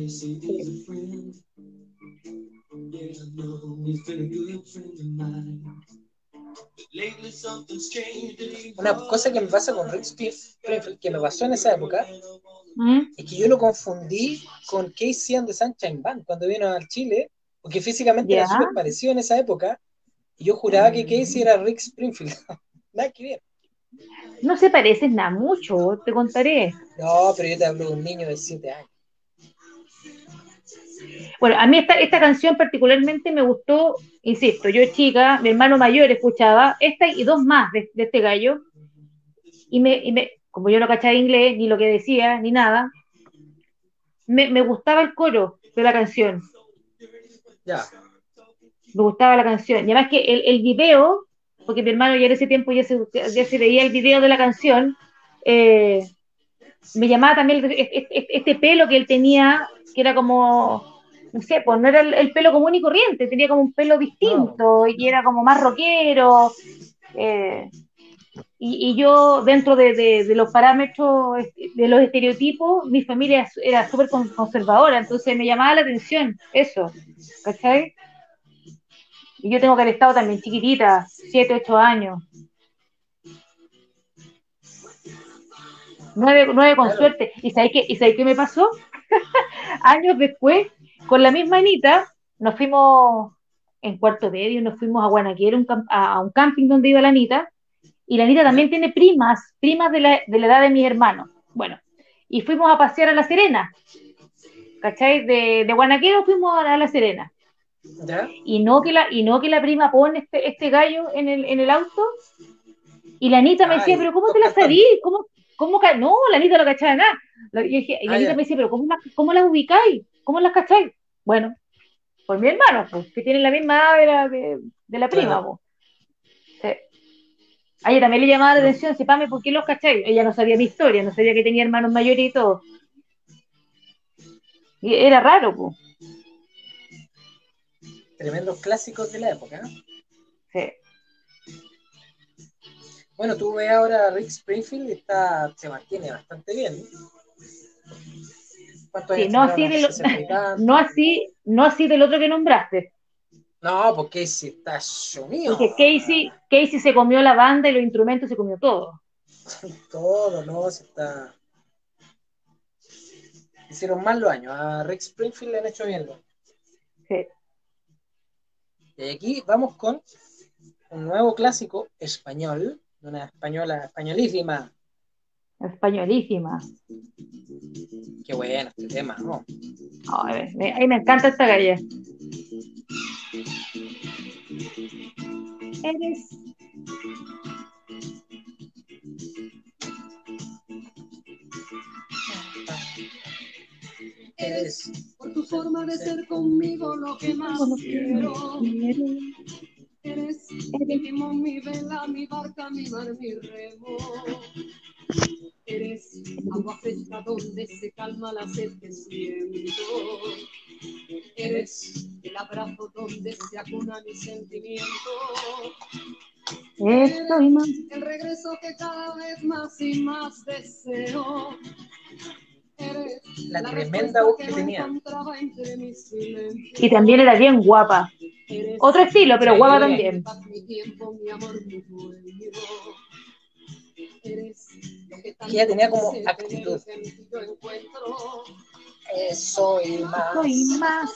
Una cosa que me pasa con Rick Springfield, que me pasó en esa época, ¿Mm? es que yo lo confundí con Casey and the Sunshine Band cuando vino al Chile, porque físicamente eran Ya. súper parecidos en esa época, y yo juraba que Casey era Rick Springfield. Nada que ver. No se parecen nada mucho, te contaré. No, pero yo te hablo de un niño de siete años. Bueno, a mí esta, esta canción particularmente me gustó, insisto, yo chica, mi hermano mayor escuchaba esta y dos más de, de este gallo, y me, y me, como yo no cachaba inglés, ni lo que decía, ni nada, me, me gustaba el coro de la canción, Ya. me gustaba la canción, y además que el, el video, porque mi hermano ya en ese tiempo ya se, ya se veía el video de la canción, eh, me llamaba también este, este, este pelo que él tenía, que era como, no sé, pues no era el, el, pelo común y corriente, tenía como un pelo No. distinto y era como más rockero. Eh, y, y, yo, dentro de, de, de, los parámetros, de los estereotipos, mi familia era súper conservadora, entonces me llamaba la atención eso, ¿cachai? Y yo tengo que haber estado también chiquitita, siete, ocho años. Nueve, nueve con Claro. suerte. ¿Y sabéis qué, ¿y sabéis qué me pasó? Años después, con la misma Anita, nos fuimos en cuarto medio, nos fuimos a Guanaquero, un a, a un camping donde iba la Anita, y la Anita también ¿Ya? tiene primas, primas de la, de la edad de mis hermanos. Bueno, y fuimos a pasear a La Serena, ¿cachai? De, de Guanaquero fuimos a La Serena. ¿Ya? Y no que la, y no que la prima pone este, este gallo en el, en el auto, y la Anita me decía, Ay, pero ¿cómo dos te la cantando. sabís? ¿Cómo, cómo ca-? No, la Anita no cachaba nada. Yo dije, y la Ah, Anita ya. me decía, pero ¿cómo, la, cómo las ubicáis? ¿Cómo las cacháis? Bueno, por mi hermano, pues, que tienen la misma edad de la, de, de la prima, Claro. pues. Sí. A ella también le llamaba la Pero atención, si Pame, ¿por qué los cacháis? Ella no sabía mi historia, no sabía que tenía hermanos mayores y todo. Y era raro, pues. tremendos clásicos de la época. ¿Eh? Sí. Bueno, tú ves ahora a Rick Springfield y está, se mantiene bastante bien. ¿Cuántos Sí, años no tendrá? así, Unos de lo, sesenta y no tantos. así, no así del otro que nombraste, No, porque si está sumido. porque Casey, Casey se comió la banda y los instrumentos se comió todo. Todo, no, se está. Hicieron mal los años. A Rick Springfield le han hecho bien. Sí. Y aquí vamos con un nuevo clásico español, de una española españolísima. Españolísima. Qué bueno este tema, ¿no? Ay, me, ay, me encanta esta galla. Eres. Eres por tu forma de ser conmigo lo que más Como quiero. quiero. Eres mi timón, mi vela, mi barca, mi mar, mi remo. Eres agua fresca donde se calma la sed que siento. Eres el abrazo donde se acuna mi sentimiento. Esto y más. El regreso que cada vez más y más deseo. Eres La la tremenda voz que que no tenía. encontraba entre mis silencios. Y también era bien guapa. Eres Otro estilo, pero Sí. guapa también. mi tiempo, mi amor, mi dueño. Eres lo que Que ella tenía como quise actitud. tener en ti yo encuentro. Eso y más. Esto y más.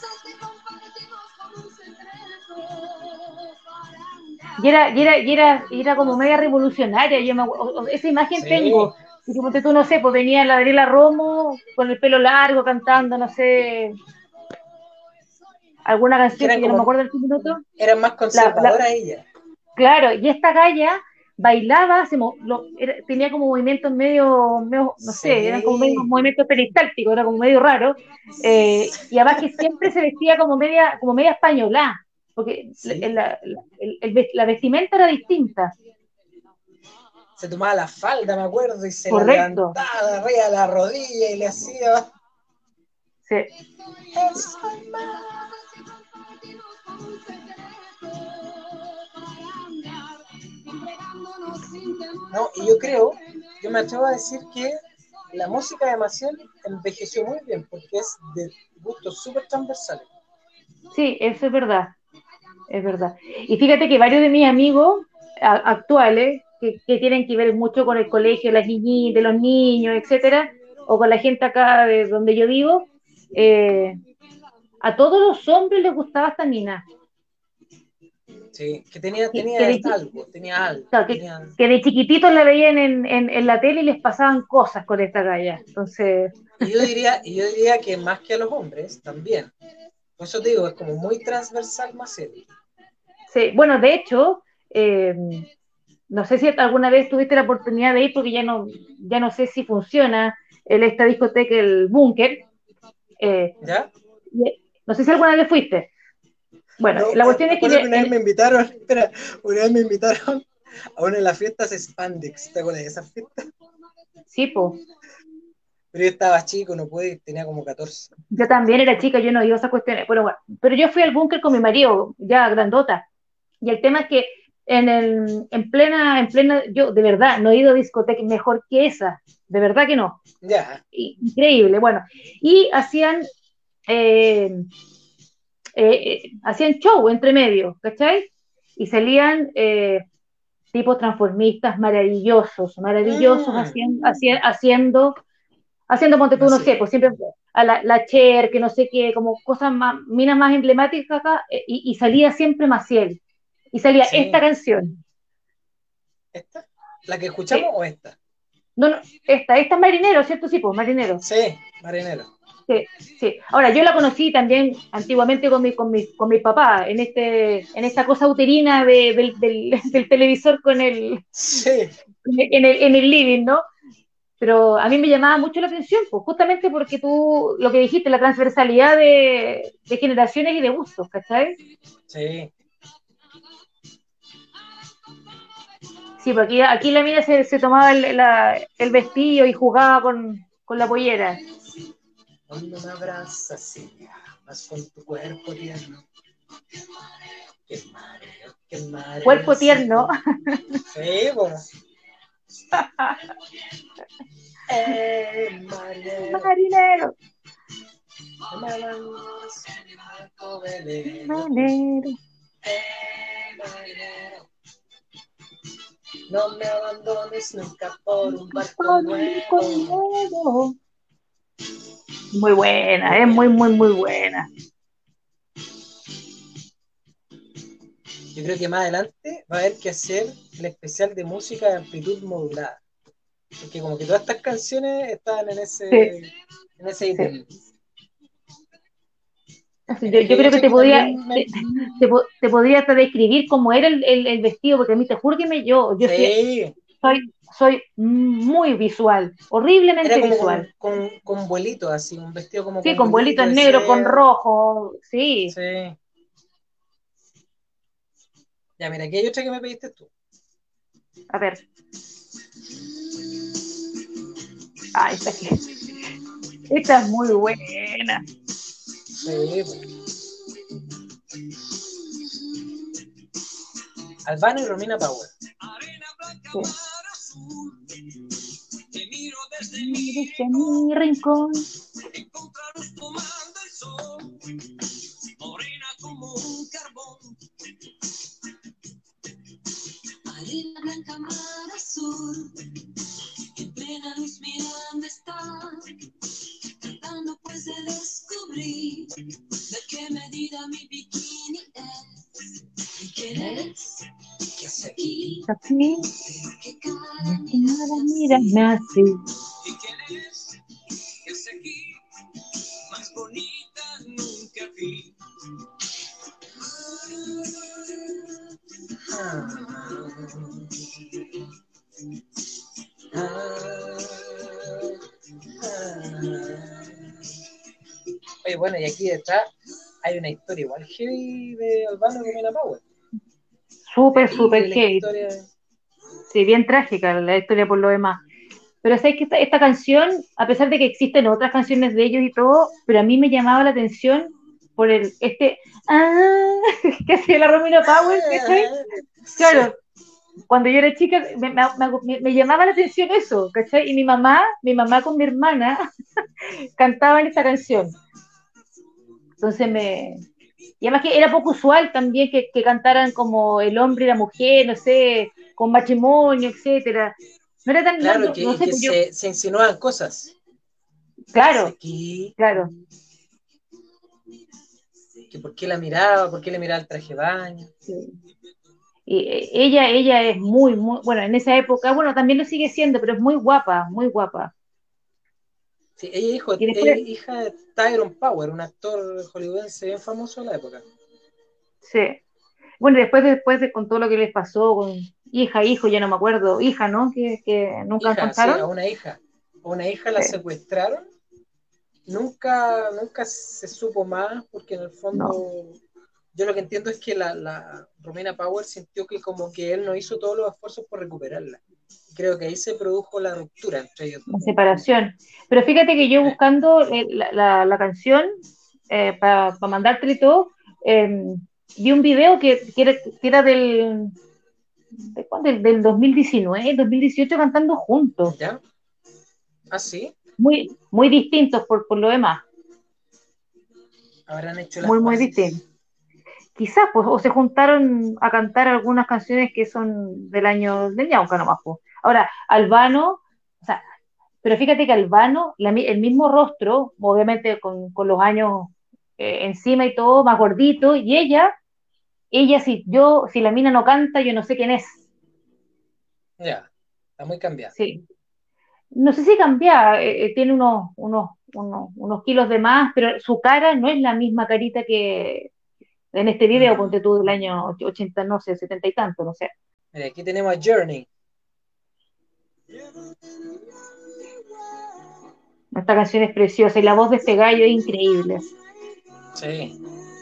Y era, y era, y era, y era como media revolucionaria. Yo me, acu- esa imagen Sí. tengo. Y como tú no sé, pues venía la Adriela Romo con el pelo largo cantando, no sé, alguna Que canción eran que yo no me como, acuerdo del minuto. eran más La, la, conservadoras ella. claro, y esta galla bailaba, se mo- lo- era- tenía como movimientos medio, medio, no sé, eran como medio Sí. movimientos peristálticos, era como medio raro, eh, y además que siempre se vestía como media, como media españolá, porque la, Sí. la- el- el vest- la vestimenta era distinta, Se tomaba la falda, me acuerdo, y se la correcto, levantaba de arriba de la rodilla y le hacía. sí. Eso y más. No, y yo creo, yo me atrevo a decir que la música de Maciel envejeció muy bien, porque es de gustos súper transversales. Sí, eso es verdad, es verdad. Y fíjate que varios de mis amigos a- actuales, que, que tienen que ver mucho con el colegio, las niñitas, los niños, etcétera, o con la gente acá de donde yo vivo, eh, a todos los hombres les gustaba esta mina. Sí, que tenía, que, tenía que de, algo, tenía algo. claro, que, Tenía... que de chiquititos la veían en, en, en la tele y les pasaban cosas con esta galla. Entonces, Y yo diría, y yo diría que más que a los hombres, también. Por eso te digo, es como muy transversal Maceo. sí, bueno, de hecho, eh, no sé si alguna vez tuviste la oportunidad de ir, porque ya no, ya no sé si funciona el, esta discoteca, el Búnker. Eh, ¿Ya? no sé si alguna vez fuiste. Bueno, No, la me cuestión es que acuerdo que una vez en, me invitaron, espera, una vez me invitaron a una de las fiestas Spandex, ¿te acuerdas de esa fiesta? sí, po, Pero yo estaba chico, no pude ir, tenía como catorce. yo también era chica, yo no iba a esas cuestiones. Bueno, bueno, pero yo fui al Búnker con mi marido, ya grandota. Y el tema es que en, el, en plena, en plena, yo de verdad no he ido a discoteca mejor que esa, de verdad que no. Ya. Increíble, bueno. Y hacían, eh, eh, hacían show entre medio, ¿cachai? Y salían eh, tipos transformistas maravillosos, maravillosos, Mm, haciendo, haciendo, haciendo, ponte tú, no Maceo. sé, pues siempre a la, la Cher, que no sé qué, como cosas más, minas más emblemáticas acá, eh, y, y salía siempre Maciel, y salía esta Sí. canción. ¿Esta? ¿La que escuchamos Sí. o esta? No, no, esta, esta es Marinero, ¿cierto? Sí, pues Marinero. Sí, Marinero. Sí, sí. Ahora, yo la conocí también antiguamente con mi, con mi, con mi papá, en, este, en esta cosa uterina de, del, del, del televisor con el, Sí. en, el, en el living, ¿no? Pero a mí me llamaba mucho la atención, pues justamente porque tú, lo que dijiste, la transversalidad de, de generaciones y de gustos, ¿cachai? Sí. Sí, porque aquí, aquí la mina se, se tomaba el, la, el vestido y jugaba con, con la pollera. Cuando me abrazas y me amas con tu cuerpo tierno. Qué mareo, qué mareo Cuerpo tierno. siento. Sí, pues. Eh, marinero. Marinero. Me abandonas en el barco velero. Marinero. Eh, marinero. No me abandones nunca por un barco Por un nuevo. nuevo. Muy Muy buena, es muy, buena. muy, muy buena. Yo creo que más adelante va a haber que hacer el especial de música de amplitud modulada. Porque como que todas estas canciones estaban en Sí, ese, en ese sí. ítem. Así, Mira, Yo, yo yo creo que caché te que podía, también me... te, te, te podría hasta describir cómo era el, el, el vestido, porque a mí te juro que me, yo, yo sí, Sí, soy, soy muy visual, era horriblemente como con, visual. con, con vuelitos, así, un vestido como Sí, con con vuelitos vuelitos de negros, con seda. rojo, sí. Sí. Ya, mira, aquí hay otra que me pediste tú. A ver, ah, esta, que, esta es muy buena. Sí, pues. Albano y Romina Power. Sí. Desde mi rincón. Morena como un carbón, arena blanca, mar azul, en plena luz mirando está, tratando pues de descubrir de qué medida mi bikini es, y quién es, qué hace aquí, Aquí, qué cara nada, mírame mírame así, así. y quién es, qué hace aquí, más bonita nunca vi. Ah, ah, ah. Oye, bueno, y aquí detrás hay una historia igual heavy de Albano y Romina Power. Súper, súper Terrible la heavy. historia. Sí, bien trágica la historia por lo demás. Pero sabes que esta, esta canción, a pesar de que existen otras canciones de ellos y todo, pero a mí me llamaba la atención por el este ah, que hacía la Romina Power, ¿cachai? Ah, sí. Claro, cuando yo era chica me, me, me, me llamaba la atención eso, ¿cachai? Y mi mamá, mi mamá con mi hermana cantaban esta canción. Entonces me, y además que era poco usual también que, que cantaran como el hombre y la mujer, no sé, con matrimonio, etcétera. No era tan, no, Claro, no, que, no y sé, que pues yo, se, se insinúan cosas. Hace claro, aquí, claro, que por qué la miraba, por qué le miraba el traje de baño. sí. Y eh, ella, ella es muy, muy, bueno, en esa época, bueno, también lo sigue siendo, pero es muy guapa, muy guapa. Sí, ella es hijo, Y después, es hija de Tyrone Power, un actor hollywoodense bien famoso en la época. sí. Bueno, después, después de con todo lo que les pasó con hija, hijo, ya no me acuerdo, hija, ¿no? Que, que nunca Hija, sí, encontraron. a una hija. A una hija la Sí, secuestraron. Nunca, nunca se supo más, porque en el no, fondo yo lo que entiendo es que la, la Romina Power sintió que como que él no hizo todos los esfuerzos por recuperarla. Creo que ahí se produjo la ruptura entre ellos dos. la separación. Pero fíjate que yo Eh, buscando eh, la, la, la canción eh, para pa mandártela y todo, eh, vi un video que, que, era, que era del, ¿de cuándo? del, del dos mil diecinueve, dos mil dieciocho cantando juntos, ¿Ya? ¿Ah, sí? muy, muy distintos por, por lo demás, Habrán hecho las muy, muy paces. distintos. Quizás, pues, o se juntaron a cantar algunas canciones que son del año de Ñauca nomás, pues. Ahora, Albano, o sea, pero fíjate que Albano, la el mismo rostro, obviamente con, con los años eh, encima y todo, más gordito, y ella, ella si yo, si la mina no canta, yo no sé quién es. Ya, está muy cambiada. Sí. No sé si cambia, eh, eh, tiene unos, unos, unos, unos kilos de más, pero su cara no es la misma carita que en este video, Mm. ponte tú del año ochenta no sé, setenta y tanto, no sé. Mira, aquí tenemos a Journey. Esta canción es preciosa y la voz de este gallo es increíble. Sí.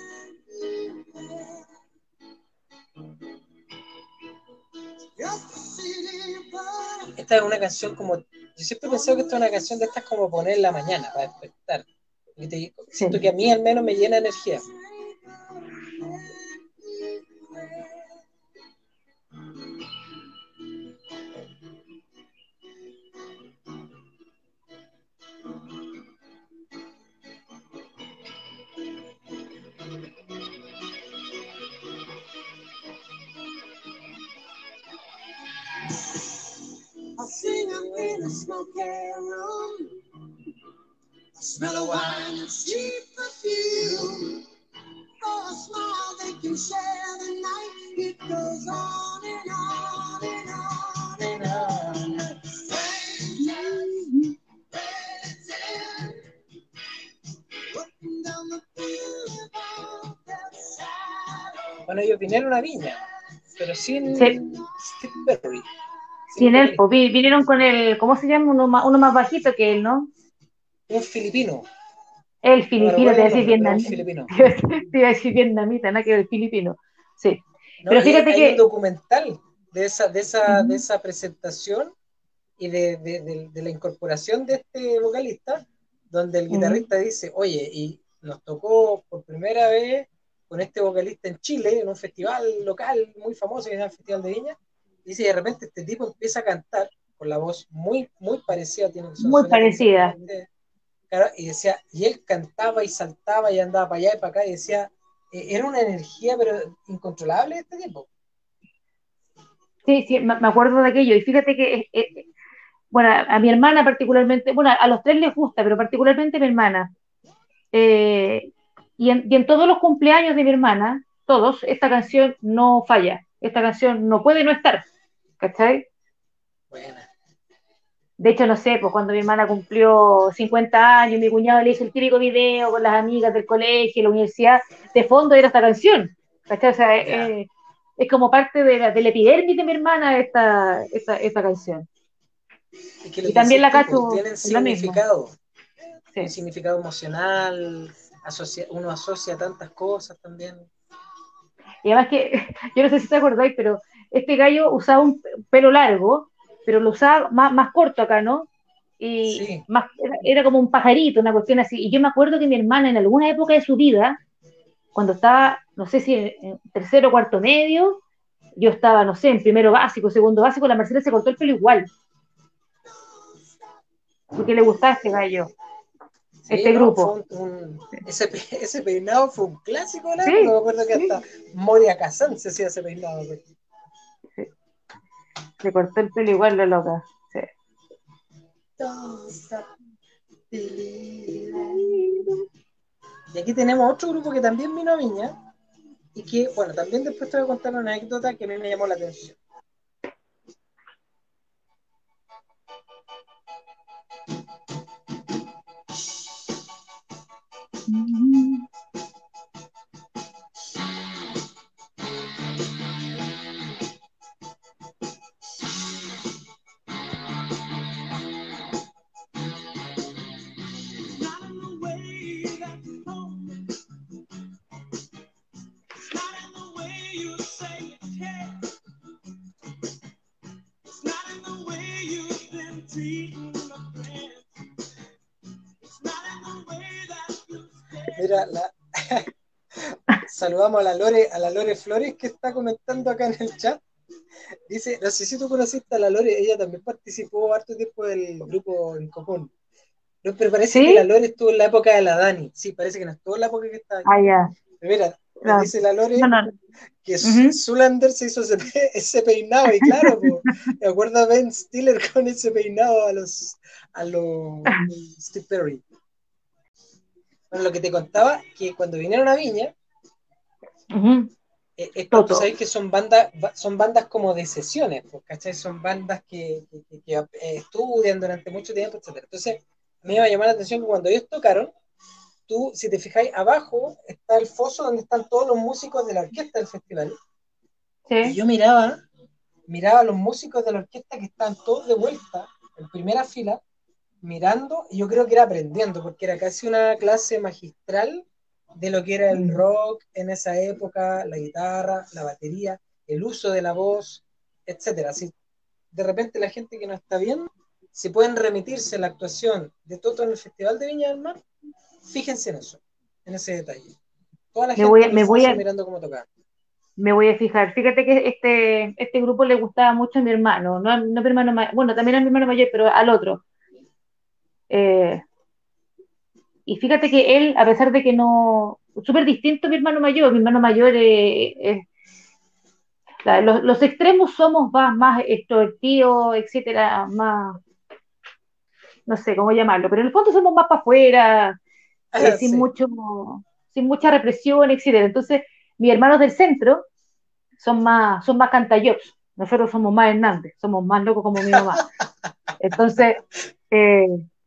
Esta es una canción como. Yo siempre he pensado que esta es una canción de estas como poner en la mañana para despertar. Y te- siento Sí. que a mí al menos me llena de energía. I sing up in a smoky room. I smell of wine and cheap perfume. For a smile they can share the night. It goes on and on and on and on. Strangers, waiting, walking down the boulevard, their shadows. Bueno, ellos vinieron a Viña, pero Sí, sin Steve Perry, sin el sin él, pues, vocalista. vi- vinieron con el, ¿cómo se llama? Uno más, uno más bajito que él, ¿no? Un filipino, El no me filipino, te recuerdo iba a el decir nombre, pero es un vietnamita, filipino. te iba a decir, te iba a decir vietnamita, nada que ver, filipino. Sí. ¿No? Pero Y hay, fíjate hay un que, documental de esa, de esa, de ujú, esa presentación y de, de, de, de la incorporación de este vocalista, donde el ujú, guitarrista dice, oye, y nos tocó por primera vez con este vocalista en Chile, en un festival local muy famoso, que es el Festival de Viña, y dice, de repente este tipo empieza a cantar con la voz muy, muy parecida, tiene, son muy sonetos parecida. exactamente, claro, y decía, y él cantaba y saltaba y andaba para allá y para acá, y decía, eh, era una energía pero incontrolable este tiempo. Sí, sí, me me acuerdo de aquello. Y fíjate que, eh, eh, bueno, a, a mi hermana particularmente, bueno, a los tres les gusta, pero particularmente a mi hermana. eh, y, en, y en todos los cumpleaños de mi hermana, todos, esta canción no falla. Esta canción no puede no estar, ¿cachai? Buena. De hecho, no sé, pues cuando mi hermana cumplió cincuenta años, mi cuñado le hizo el típico video con las amigas del colegio, la universidad, de fondo era esta canción. ¿Cachai? O sea, Ya. eh, es como parte de la, del epidermis de mi hermana esta, esta, esta canción. Es que lo Y que también decís la tú, pues, cacho, tienen es lo mismo. significado, un Sí. significado emocional, asocia, uno asocia tantas cosas también. Y además que, yo no sé si te acordáis, pero este gallo usaba un pelo largo, pero lo usaba más, más corto acá, ¿no? Y Sí, más, era, era como un pajarito, una cuestión así. Y yo me acuerdo que mi hermana en alguna época de su vida, cuando estaba, no sé si en, en tercero o cuarto medio, yo estaba, no sé, en primero básico, segundo básico, la Mercedes se cortó el pelo igual, porque le gustaba este gallo, sí, este ¿no? Fue grupo. un, un- ese, pe- ese peinado fue un clásico de la época. Me Sí, acuerdo que hasta sí, Moria Kazan se hacía ese peinado, güey. sí, se cortó el pelo igual, la loca. Sí. Y aquí tenemos otro grupo que también vino a Viña, y que, bueno, también después te voy a contar una anécdota que a mí me llamó la atención. Mira, la... saludamos a la Lore, a la Lore Flores que está comentando acá en el chat. Dice, no sé si tú conociste a la Lore, ella también participó harto tiempo del grupo en común. No, pero parece que la ¿Sí? Lore estuvo en la época de la Dani. Sí, parece que no estuvo en la época que estaba aquí. Ah, ya. Pero mira, nos No, dice la no, Lore no. que Ujú. Zoolander se hizo ese, ese peinado, y claro, po, me acuerdo a Ben Stiller con ese peinado a los, a los Steve Perry. Bueno, lo que te contaba, que cuando vinieron a Viña, Ujú. eh, esto, tú Toto. sabes que son bandas, son bandas como de sesiones, pues, ¿cachai? Son bandas que, que, que, que, eh, estudian durante mucho tiempo, etcétera. Entonces, me iba a llamar la atención que cuando ellos tocaron, tú, si te fijáis, abajo está el foso donde están todos los músicos de la orquesta del festival. Y Sí. yo miraba, miraba a los músicos de la orquesta que estaban todos de vuelta, en primera fila, mirando, y yo creo que era aprendiendo, porque era casi una clase magistral de lo que era el Mm. rock en esa época, la guitarra, la batería, el uso de la voz, etcétera. Si de repente la gente que no está bien, si pueden remitirse a la actuación de Toto en el Festival de Viña del Mar, fíjense en eso, en ese detalle. Toda la Me voy gente a, en el me voy foso a, mirando cómo tocaban. me voy a fijar. Fíjate que este, este grupo le gustaba mucho a mi hermano, no, a- no a mi hermano mayor, bueno, también a mi hermano mayor, pero al otro. Eh, y fíjate que él, a pesar de que no, súper distinto a mi hermano mayor, mi hermano mayor, eh, eh, la- los, los extremos somos más, más extrovertidos, etcétera, más, no sé cómo llamarlo, pero en el fondo somos más para afuera, eh, Ah, sin sí. mucho, sin mucha represión, etcétera. Entonces, mis hermanos del centro son más, son más cantallops. Nosotros somos más Hernández, somos más locos como mi mamá. Entonces, eh,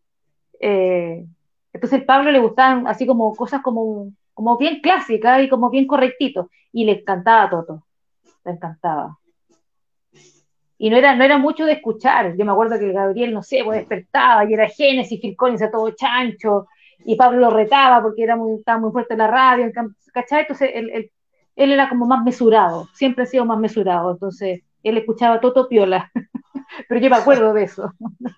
eh, entonces el Pablo le gustaban así como cosas como, como bien clásicas y como bien correctitos. Y le encantaba Toto, le encantaba. Y no era, no era mucho de escuchar. Yo me acuerdo que el Gabriel, no sé, pues despertaba y era Génesis, Phil Collins, a todo chancho, y Pablo lo retaba porque era muy, estaba muy fuerte en la radio, ¿cachai? Entonces él, él, él era como más mesurado, siempre ha sido más mesurado. Entonces él escuchaba Toto Piola, pero yo me acuerdo de eso.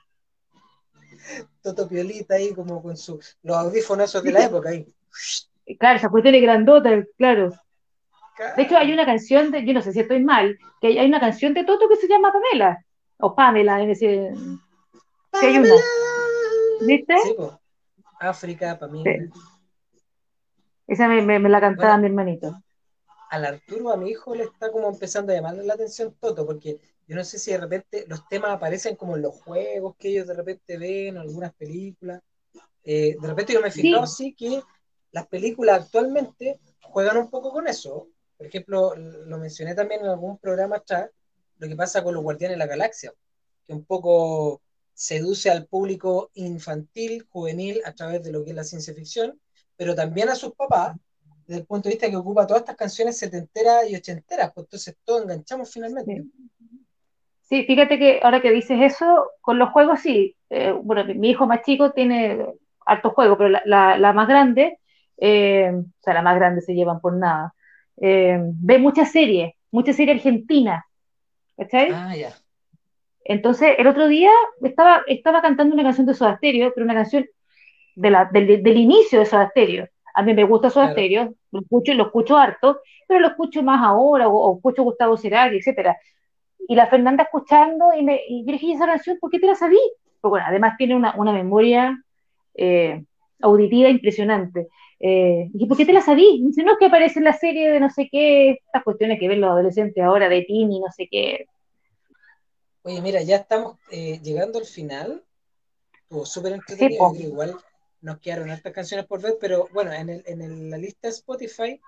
Toto Piolita ahí como con su, los audífonos esos de la época ahí. Claro, esa cuestión es grandota, claro. De hecho, hay Claro. una canción de, yo no sé si estoy mal, que hay, hay una canción de Toto que se llama Pamela, o Pamela, en ese, sí hay Pamela. una, ¿viste? Sí, pues. África, Pamela. Sí. Esa me, me, me la cantaba Bueno, mi hermanito. al Arturo, a mi hijo, le está como empezando a llamarle la atención Toto, porque yo no sé si de repente los temas aparecen como en los juegos que ellos de repente ven, o algunas películas. Eh, de repente yo me he fijado, Sí, sí, que las películas actualmente juegan un poco con eso. Por ejemplo, lo mencioné también en algún programa atrás, lo que pasa con los Guardianes de la Galaxia, que un poco seduce al público infantil, juvenil, a través de lo que es la ciencia ficción, pero también a sus papás, desde el punto de vista que ocupa todas estas canciones setenteras y ochenteras, pues entonces todos enganchamos finalmente. sí. Sí, fíjate que ahora que dices eso, con los juegos sí. Eh, bueno, mi mi hijo más chico tiene hartos juegos, pero la, la, la más grande, eh, o sea, la más grande se llevan por nada, eh, ve muchas series, muchas series argentinas, ¿cachai? Ah, ya. Entonces, el otro día estaba, estaba cantando una canción de Soda Stereo, pero una canción de la, del, del inicio de Soda Stereo. A mí me gusta Soda Claro. Stereo, lo escucho, lo escucho harto, pero lo escucho más ahora, o, o escucho Gustavo Cerati, etcétera. Y la Fernanda escuchando, y, me, y yo le dije, esa canción, ¿por qué te la sabí? Pues bueno, además tiene una, una memoria eh, auditiva impresionante. Eh, y dije, ¿por qué te la sabí? Y dice, no, es que aparece en la serie de no sé qué, estas cuestiones que ven los adolescentes ahora, de Tini, no sé qué. Oye, mira, ya estamos eh, llegando al final. Estuvo súper Sí, entretenido. Yo po. creo que igual nos quedaron hartas canciones por ver, pero bueno, en, el, en el- la lista de Spotify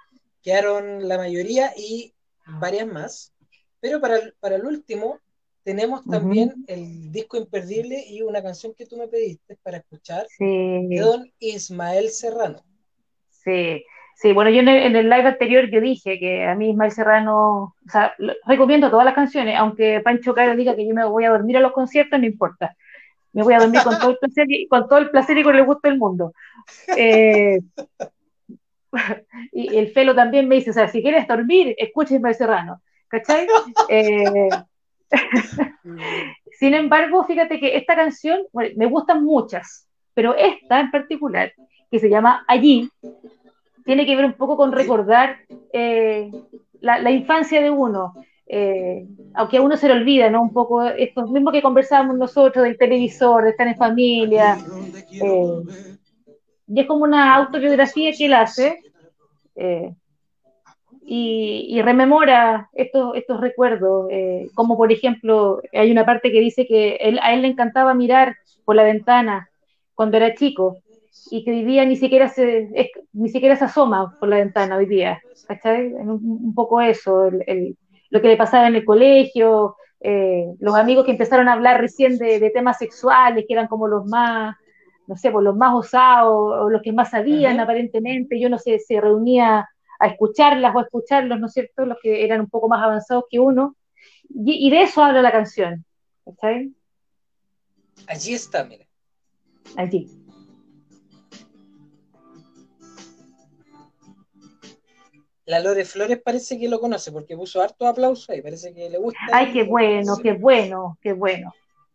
quedaron la mayoría y varias más. Pero para el, para el último, tenemos también Ujú. el disco imperdible y una canción que tú me pediste para escuchar de Sí, don Ismael Serrano. sí, sí. Bueno, yo en el, en el live anterior yo dije que a mí Ismael Serrano, o sea, lo- recomiendo todas las canciones, aunque Pancho Cara diga que yo me voy a dormir a los conciertos, no importa. Me voy a dormir con todo el placer y con todo el placer y con el gusto del mundo. Eh, y, y el Felo también me dice, o sea, si quieres dormir, escucha Ismael Serrano, ¿cachai? Eh, Sin embargo, fíjate que esta canción, bueno, me gustan muchas, pero esta en particular, que se llama Allí, tiene que ver un poco con ¿Sí? recordar eh, la, la, infancia de uno, eh, aunque a uno se le olvida, ¿no? Un poco esto mismo que conversábamos nosotros del televisor, de estar en familia, eh, y es como una autobiografía que él hace, eh, y, y, rememora estos, estos recuerdos, eh, como por ejemplo, hay una parte que dice que él, a él le encantaba mirar por la ventana cuando era chico y que hoy día ni siquiera se, es, ni siquiera se asoma por la ventana hoy día, ¿cachai? Un, un poco eso, el, el, lo que le pasaba en el colegio, eh, los amigos que empezaron a hablar recién de, de temas sexuales, que eran como los más, no sé, pues los más osados, o los que más sabían Ujú. aparentemente, yo no sé, se reunía a escucharlas o a escucharlos, ¿no es cierto? Los que eran un poco más avanzados que uno. Y, y de eso habla la canción, ¿está? Allí está, mira. Allí. La Lore Flores parece que lo conoce porque puso harto aplauso y parece que le gusta Ay, el, qué el bueno, qué canción. bueno, qué bueno.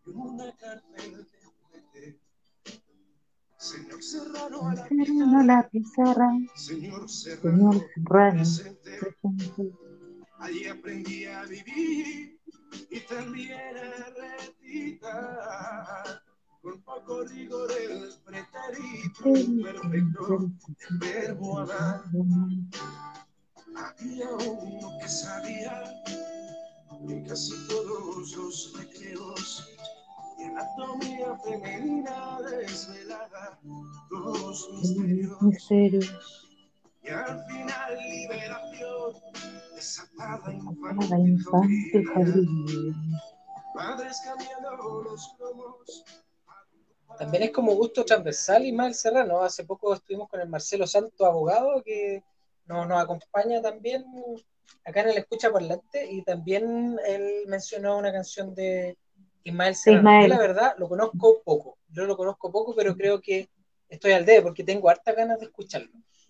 Señor Serrano a la Serrano pizarra, la pizarra, señor señor Serrano Serrano, presente. presente. Allí aprendí a vivir y también a recitar. Con poco rigor el pretérito perfecto del verbo amar. Había uno que sabía en casi todos los recreos y anatomía femenina desvelada los misterios. Misterios, Y al final liberación, desatada pasada infantil infantil jauría, jauría. padres cambiando los cromos. También es como gusto transversal Ismael Serrano. Hace poco estuvimos con el Marcelo Santo, abogado, que nos, nos acompaña también acá en el Escucha Parlante, y también él mencionó una canción de Ismael De Serrano. Yo la Ismael. verdad lo conozco poco, yo lo conozco poco, pero creo que estoy al debe porque tengo hartas ganas de escucharlo.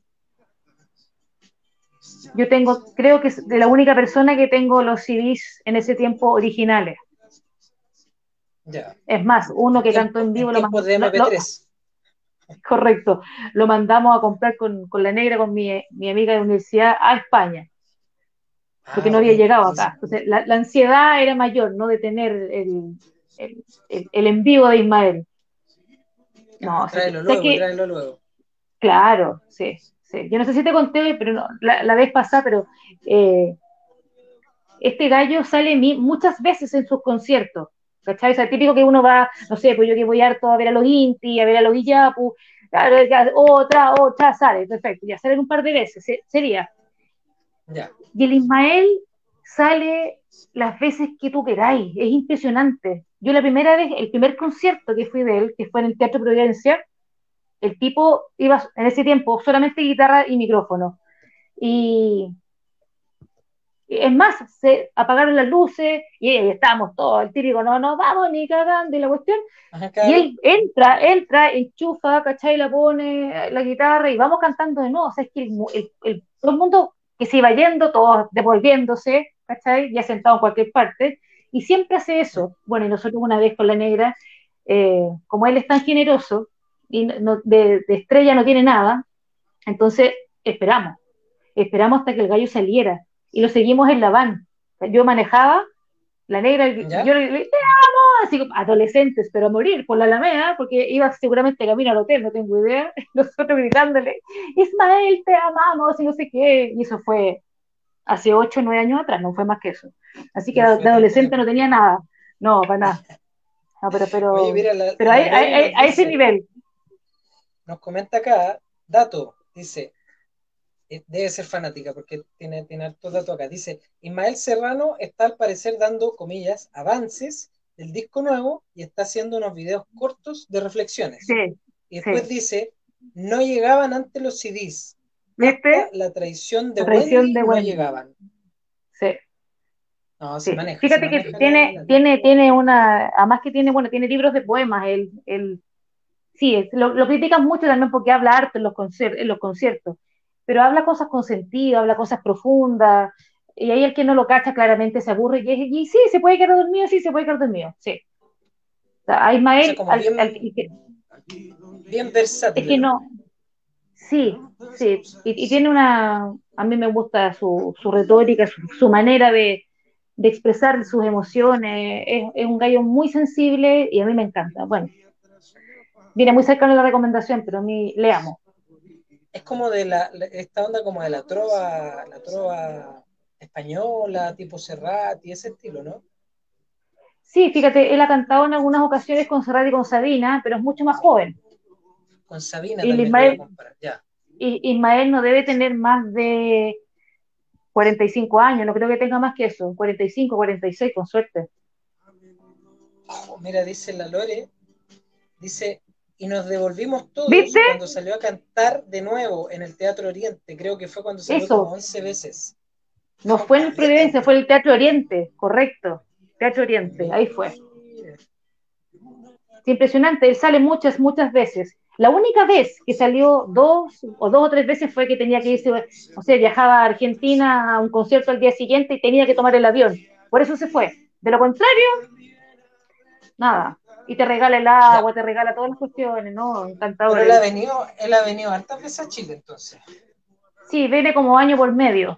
Yo tengo, creo que es de la única persona que tengo los C Ds en ese tiempo originales. Ya. Es más, uno En, que cantó tiempo, en en vivo lo, tiempos de lo, M P lo tres. correcto, lo mandamos a comprar con, con la negra, con mi, mi amiga de universidad a España, porque Ah, no había llegado acá. buenísimo. Entonces, la, la ansiedad era mayor, ¿no? De tener el, el, el, el en vivo de Ismael. No, Ah, o sea, que, tráelo sé luego, que, tráelo luego. claro, sí, sí. Yo no sé si te conté, pero no, la, la vez pasada, pero eh, este gallo sale mi, muchas veces en sus conciertos, ¿cachai? O sea, típico que uno va, no sé, pues yo que voy harto a ver a los Inti, a ver a los Iyapu, otra, otra, sale, perfecto, ya salen un par de veces, sería. Ya. Y el Ismael sale las veces que tú queráis, es impresionante. Yo la primera vez, el primer concierto que fui de él, que fue en el Teatro Providencia, el tipo iba en ese tiempo solamente guitarra y micrófono. Y es más, se apagaron las luces y ahí estábamos todos, el típico, no, no, vamos ni cagando y la cuestión. Ajá, Y claro. él entra, entra, enchufa, ¿cachai? La pone la guitarra y vamos cantando de nuevo. O sea, es que el, el, el, todo el mundo que se iba yendo, todos devolviéndose, ¿cachai? Ya sentado en cualquier parte. Y siempre hace eso. Bueno, y nosotros una vez con la negra, eh, como él es tan generoso y no, de, de estrella no tiene nada, entonces esperamos esperamos hasta que el gallo saliera y lo seguimos en la van. Yo manejaba, la negra, yo ¿Ya? le dije, te amo, así como adolescentes, pero a morir por la Alameda, porque iba seguramente camino al hotel, no tengo idea, nosotros gritándole, Ismael, te amamos, y no sé qué, y eso fue hace ocho o nueve años atrás, no fue más que eso. Así que No de fue tanto adolescente no tiempo. tenía nada, no, para nada. No, pero, Oye, pero, mira, la, pero a, la Lore a, nos a ese dice, nivel. nos comenta acá, dato, dice, eh, debe ser fanática porque tiene, tiene hartos datos acá. Dice, Ismael Serrano está al parecer dando, comillas, avances del disco nuevo y está haciendo unos videos cortos de reflexiones. Sí, Y después sí. dice, no llegaban antes los C Ds, hasta ¿Viste? la traición de La traición Wendy de no Wendy. llegaban. Sí, No, se sí. maneja, se Fíjate que maneja la, tiene, la... tiene, tiene una, además que tiene, bueno, tiene libros de poemas, él, él sí, es- lo, lo critican mucho también porque habla harto en los, concier- en los conciertos, pero habla cosas con sentido, habla cosas profundas, y ahí el que no lo cacha claramente se aburre y, es- y sí, se puede quedar dormido, sí, se puede quedar dormido, sí. O sea, a O sea, Ismael, como al, bien, al- y que- bien es versátil que el hombre. no, sí, sí, y, y tiene una, a mí me gusta su, su retórica, su, su manera de, de expresar sus emociones, es, es un gallo muy sensible y a mí me encanta. Bueno, viene muy cercano a la recomendación, pero a mí le amo. Es como de la, la- esta onda como de la trova, la trova española, tipo Serrat y ese estilo, ¿no? Sí, fíjate, él ha cantado en algunas ocasiones con Serrat y con Sabina, pero es mucho más joven. Con Sabina Y el también lo iba a Ismael, comparar, ya. I- Ismael no debe tener más de cuarenta y cinco años, no creo que tenga más que eso, cuarenta y cinco, cuarenta y seis, con suerte. Oh, mira, dice la Lore, dice, y nos devolvimos todos ¿Viste? cuando salió a cantar de nuevo en el Teatro Oriente. Creo que fue cuando salió como Eso, once veces. no ¡Oh, fue en el caleta! Providencia, fue el Teatro Oriente, correcto, Teatro Oriente, ahí fue. Mira. Es impresionante, él sale muchas, muchas veces. La única vez que salió dos o dos o tres veces fue que tenía que irse, o sea, viajaba a Argentina a un concierto al día siguiente y tenía que tomar el avión. Por eso se fue. De lo contrario, nada. Y te regala el Ya. agua, te regala todas las cuestiones, ¿no? Pero Encantador él ha él. venido, él ha venido hartas veces a Chile entonces. Sí, viene como año por medio.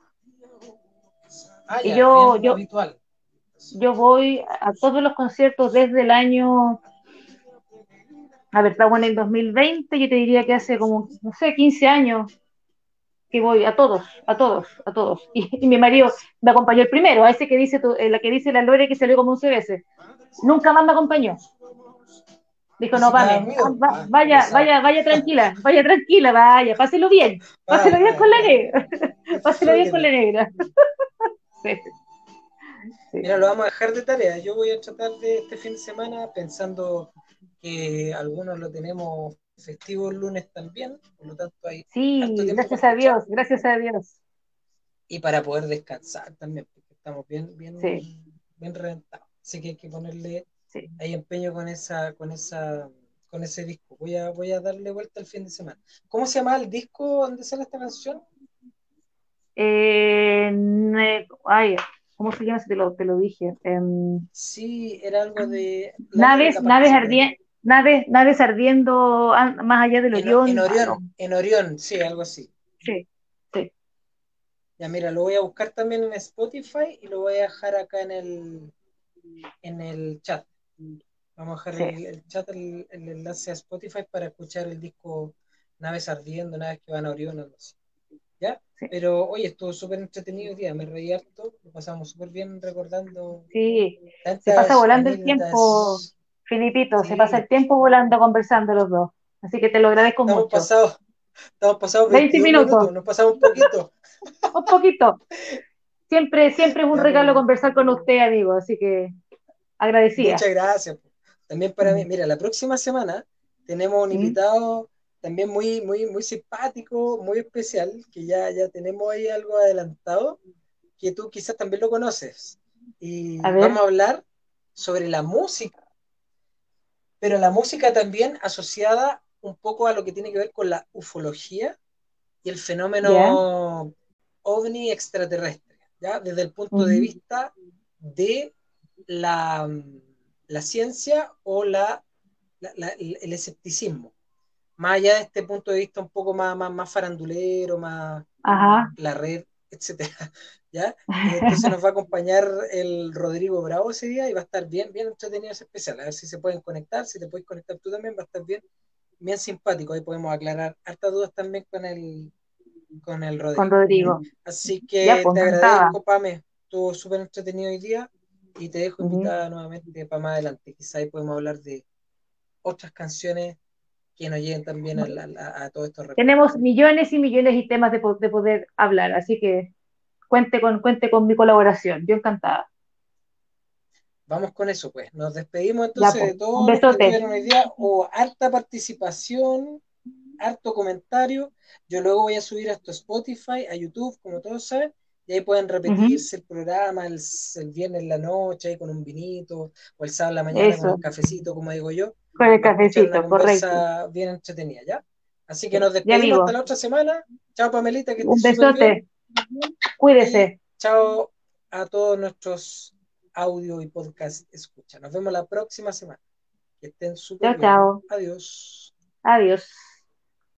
Ah, Y ya, yo, bien yo, habitual. yo voy a todos los conciertos desde el año, a ver, estamos en el dos mil veinte, yo te diría que hace como, no sé, quince años que voy a todos, a todos, a todos. Y, y mi marido me acompañó el primero, a ese que dice, tu- eh, la que dice la Lore que salió como once veces. Nunca más me acompañó. Dijo, no, Dice que da Pame, ah, miedo. va- Ah, qué vaya, pesado. vaya, vaya tranquila, vaya tranquila, vaya, páselo bien, páselo Vaya, bien con vaya, la vaya. negra, páselo bien con la Disfrútela. negra. Sí, sí. Mira, lo vamos a dejar de tarea. Yo voy a tratar de este fin de semana pensando que algunos lo tenemos festivo el lunes también, por lo tanto hay harto Sí, tiempo para gracias a escuchar Dios, gracias a Dios. y para poder descansar también, porque estamos bien, bien, Sí, bien reventados. Así que hay que ponerle sí. ahí empeño con esa, con esa, con ese disco. Voy a, voy a darle vuelta el fin de semana. ¿Cómo se llama el disco donde sale esta canción? Eh, ne- ay, ¿cómo se llama? Si te lo, te lo dije. Em, Sí, era algo de la naves, Nerca naves participó. ardiendo, naves, naves ardiendo an- más allá del En, en Orión. Ah, no. Orión, en Orión, sí, algo así. Sí, sí, Ya mira, lo voy a buscar también en Spotify y lo voy a dejar acá en el, en el chat. Vamos a dejar sí, el, el chat, el, el enlace a Spotify para escuchar el disco Naves Ardiendo, Naves que van a Orión, algo así. ¿Ya? sí. Pero oye, estuvo súper entretenido el día, me reí harto, lo pasamos súper bien recordando Sí, se pasa tantas volando el tiempo, anécdotas. Filipito, se pasa Sí, el tiempo volando conversando los dos. Así que te lo agradezco estamos mucho. pasados, estamos pasados Veinte veintidós minutos, minutos, nos pasamos un poquito. un poquito. Siempre, siempre es un Ya, pues, regalo conversar con usted, amigo, así que agradecida. muchas gracias. También para mí, Ujú. mira, la próxima semana tenemos un ¿Mm? invitado también muy, muy, muy simpático, muy especial, que ya, ya tenemos ahí algo adelantado, que tú quizás también lo conoces. A Y vamos ver, a hablar sobre la música, pero la música también asociada un poco a lo que tiene que ver con la ufología y el ya. fenómeno ovni extraterrestre, ¿ya? Desde el punto de Ujú. vista de la, la ciencia o la, la, la, el escepticismo. Más allá de este punto de vista un poco más, más, más farandulero, más Ajá. la red, etcétera. ¿Ya? Entonces nos va a acompañar el Rodrigo Bravo ese día y va a estar bien, bien entretenido ese especial. A ver si se pueden conectar, si te puedes conectar tú también, va a estar bien, bien simpático. Ahí podemos aclarar hartas dudas también con el, con el Con Rodrigo. Rodrigo. Así Ya, que pues te encantada. agradezco, Pame. Estuvo súper entretenido hoy día y te dejo Ujú. invitada nuevamente para más adelante. Quizá ahí podemos hablar de otras canciones que nos lleguen también a, la- a, a todos estos recuerdos. Tenemos millones y millones de temas de, po- de poder hablar, así que cuente con, cuente con mi colaboración. Yo encantada. Vamos con eso, pues. Nos despedimos Ya, entonces pues. de Un todos los que besote. estuvieron hoy día, o harta participación, harto comentario. Yo luego voy a subir esto a Spotify, a YouTube, como todos saben, y ahí pueden Ujú. repetirse el programa el, el viernes en la noche, ahí con un vinito, o el sábado en la mañana con el Eso, cafecito, como digo yo, con el para escuchar una cafecito, correcto. conversa bien entretenida, ¿ya? Así que nos Ya, despedimos hasta amigo. la otra semana. Chao, Pamelita, que Un estés súper bien. besote. Y Cuídese. chao a todos nuestros audio y podcast escucha. Nos vemos la próxima semana. Que estén súper Chao, bien. chao. Adiós. Adiós.